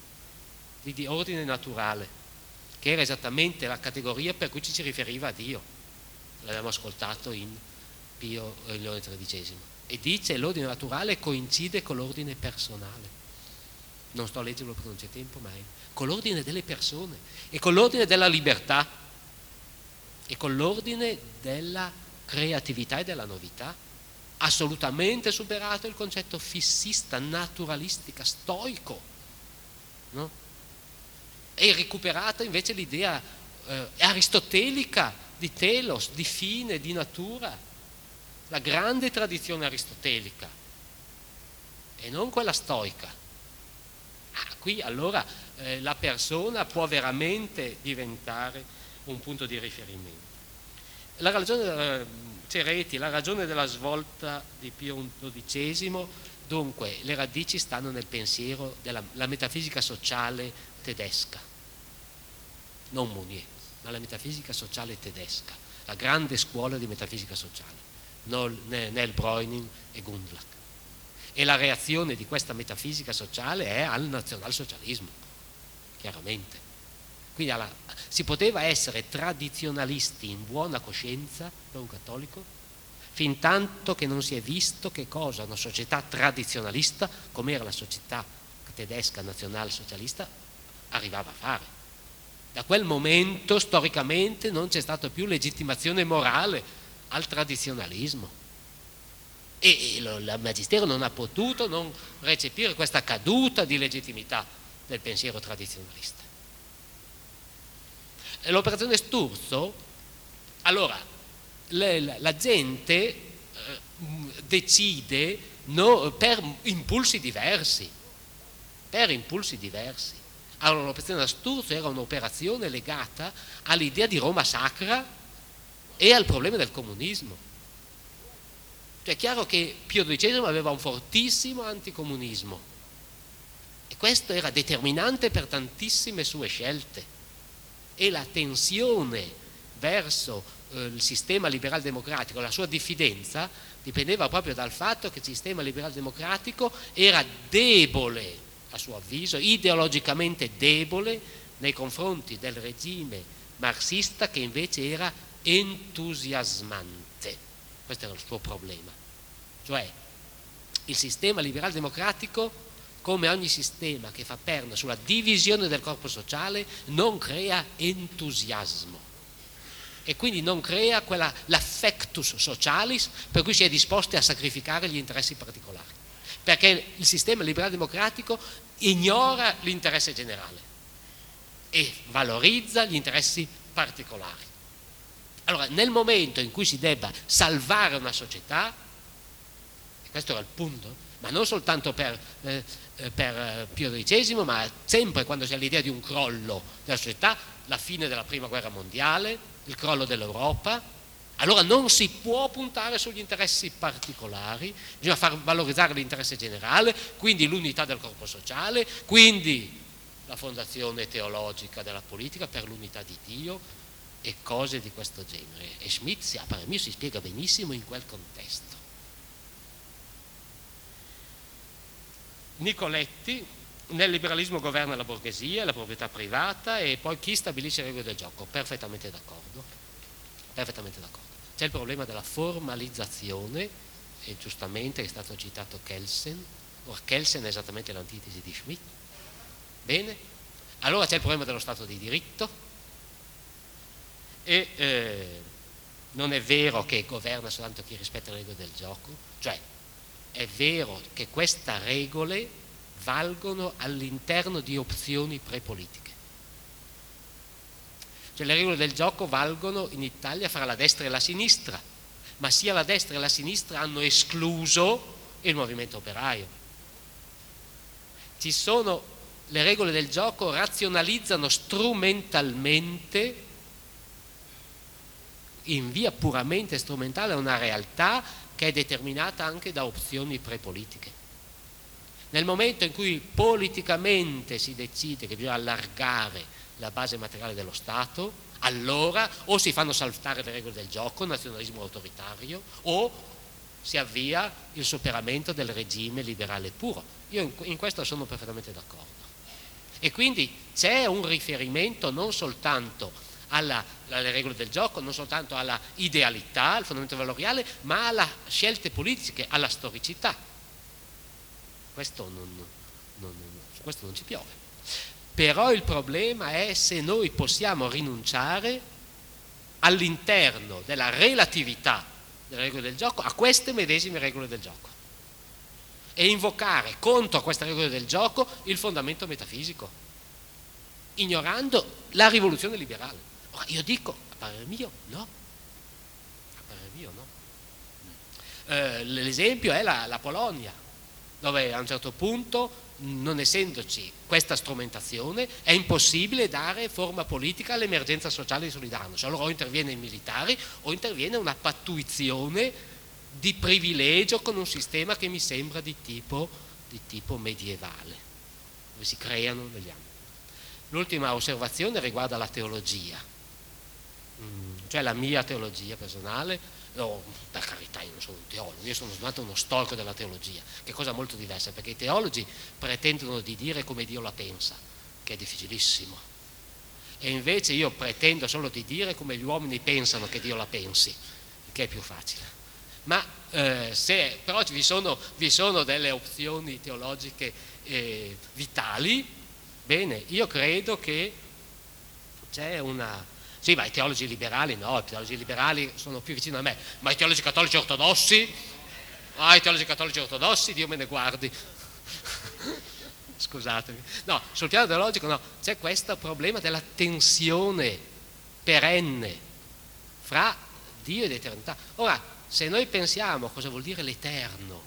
di ordine naturale, che era esattamente la categoria per cui ci si riferiva a Dio. L'abbiamo ascoltato in Pio Leone XIII. E dice: l'ordine naturale coincide con l'ordine personale. Non sto a leggerlo perché non c'è tempo, ma è con l'ordine delle persone e con l'ordine della libertà e con l'ordine della creatività e della novità. Assolutamente superato il concetto fissista, naturalistica, stoico, no? E recuperata invece l'idea aristotelica di telos, di fine, di natura, la grande tradizione aristotelica e non quella stoica. Qui allora la persona può veramente diventare un punto di riferimento. La ragione Cereti, la ragione della svolta di Pio XII, dunque le radici stanno nel pensiero della metafisica sociale tedesca, non Mounier, ma la metafisica sociale tedesca, la grande scuola di metafisica sociale, Nel Breuning e Gundlach. E la reazione di questa metafisica sociale è al nazionalsocialismo, chiaramente. Quindi si poteva essere tradizionalisti in buona coscienza per un cattolico, fin tanto che non si è visto che cosa una società tradizionalista, come era la società tedesca nazionalsocialista, arrivava a fare. Da quel momento, storicamente, non c'è stata più legittimazione morale al tradizionalismo. E il Magistero non ha potuto non recepire questa caduta di legittimità del pensiero tradizionalista. L'operazione Sturzo, allora la gente decide per impulsi diversi. Allora l'operazione Sturzo era un'operazione legata all'idea di Roma sacra e al problema del comunismo. Cioè è chiaro che Pio XII aveva un fortissimo anticomunismo e questo era determinante per tantissime sue scelte, e la tensione verso il sistema liberal democratico, la sua diffidenza, dipendeva proprio dal fatto che il sistema liberal democratico era debole, a suo avviso, ideologicamente debole nei confronti del regime marxista, che invece era entusiasmante. Questo era il suo problema, cioè il sistema liberal democratico, come ogni sistema che fa perno sulla divisione del corpo sociale, non crea entusiasmo e quindi non crea l'affectus socialis per cui si è disposti a sacrificare gli interessi particolari, perché il sistema liberal democratico ignora l'interesse generale e valorizza gli interessi particolari. Allora, nel momento in cui si debba salvare una società, e questo era il punto, ma non soltanto per Pio XII, ma sempre quando si ha l'idea di un crollo della società, la fine della prima guerra mondiale, il crollo dell'Europa, allora non si può puntare sugli interessi particolari, bisogna far valorizzare l'interesse generale, quindi l'unità del corpo sociale, quindi la fondazione teologica della politica per l'unità di Dio e cose di questo genere. E Schmitt, a parer mio, si spiega benissimo in quel contesto. Nicoletti: nel liberalismo governa la borghesia, la proprietà privata, e poi chi stabilisce le regole del gioco? Perfettamente d'accordo. C'è il problema della formalizzazione, e giustamente è stato citato Kelsen. Ora, Kelsen è esattamente l'antitesi di Schmitt. Bene, allora c'è il problema dello Stato di diritto, e non è vero che governa soltanto chi rispetta le regole del gioco, cioè è vero che queste regole valgono all'interno di opzioni prepolitiche. Cioè le regole del gioco valgono in Italia fra la destra e la sinistra, ma sia la destra e la sinistra hanno escluso il movimento operaio. Le regole del gioco razionalizzano strumentalmente, in via puramente strumentale, una realtà che è determinata anche da opzioni prepolitiche. Nel momento in cui politicamente si decide che bisogna allargare la base materiale dello Stato, allora o si fanno saltare le regole del gioco, nazionalismo autoritario, o si avvia il superamento del regime liberale puro. Io in questo sono perfettamente d'accordo. E quindi c'è un riferimento non soltanto alle regole del gioco, non soltanto alla idealità, al fondamento valoriale, ma alle scelte politiche, alla storicità. Questo non ci piove. Però il problema è se noi possiamo rinunciare all'interno della relatività delle regole del gioco a queste medesime regole del gioco e invocare contro queste regole del gioco il fondamento metafisico, ignorando la rivoluzione liberale. Ora, io dico, a parere mio no. L'esempio è la Polonia, dove a un certo punto, non essendoci questa strumentazione, è impossibile dare forma politica all'emergenza sociale di Solidarnosc. Allora o interviene i militari o interviene una pattuizione di privilegio con un sistema che mi sembra di tipo medievale, dove si creano degli ambiti. L'ultima osservazione riguarda la teologia, cioè la mia teologia personale. No, per carità, io non sono un teologo, io sono stato uno storico della teologia, che è cosa molto diversa, perché i teologi pretendono di dire come Dio la pensa, che è difficilissimo, e invece io pretendo solo di dire come gli uomini pensano che Dio la pensi, che è più facile. Ma però vi sono delle opzioni teologiche vitali. Bene, io credo che c'è una... Sì, ma i teologi liberali no, i teologi liberali sono più vicini a me, ma i teologi cattolici ortodossi? I teologi cattolici ortodossi, Dio me ne guardi. Scusatemi. No, sul piano teologico no, c'è questo problema della tensione perenne fra Dio ed eternità. Ora, se noi pensiamo cosa vuol dire l'eterno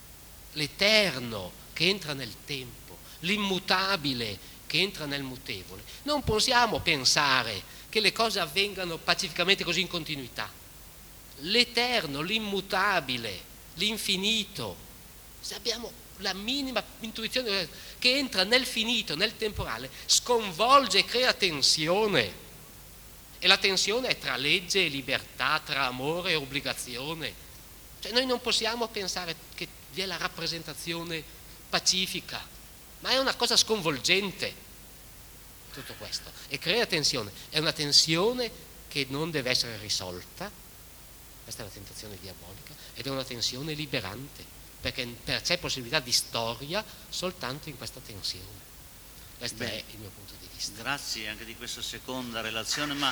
che entra nel tempo, l'immutabile che entra nel mutevole, non possiamo pensare che le cose avvengano pacificamente così in continuità. L'eterno, l'immutabile, l'infinito, se abbiamo la minima intuizione che entra nel finito, nel temporale, sconvolge e crea tensione. E la tensione è tra legge e libertà, tra amore e obbligazione. Cioè noi non possiamo pensare che vi è la rappresentazione pacifica, ma è una cosa sconvolgente tutto questo, e crea tensione. È una tensione che non deve essere risolta, questa è la tentazione diabolica, ed è una tensione liberante, perché c'è possibilità di storia soltanto in questa tensione. Questo è il mio punto di vista. Grazie anche di questa seconda relazione, ma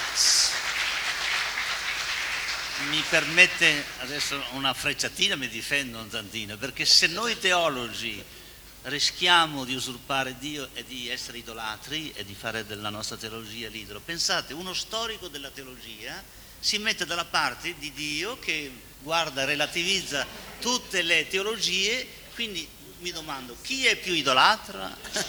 mi permette adesso una frecciatina, mi difendo un tantino, perché se noi teologi rischiamo di usurpare Dio e di essere idolatri e di fare della nostra teologia l'idolo, pensate, uno storico della teologia si mette dalla parte di Dio che guarda, relativizza tutte le teologie, quindi mi domando chi è più idolatra?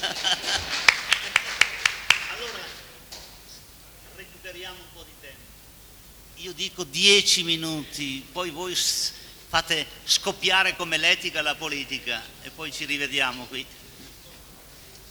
Allora recuperiamo un po' di tempo, io dico 10 minuti, poi voi fate scoppiare come l'etica e la politica e poi ci rivediamo qui.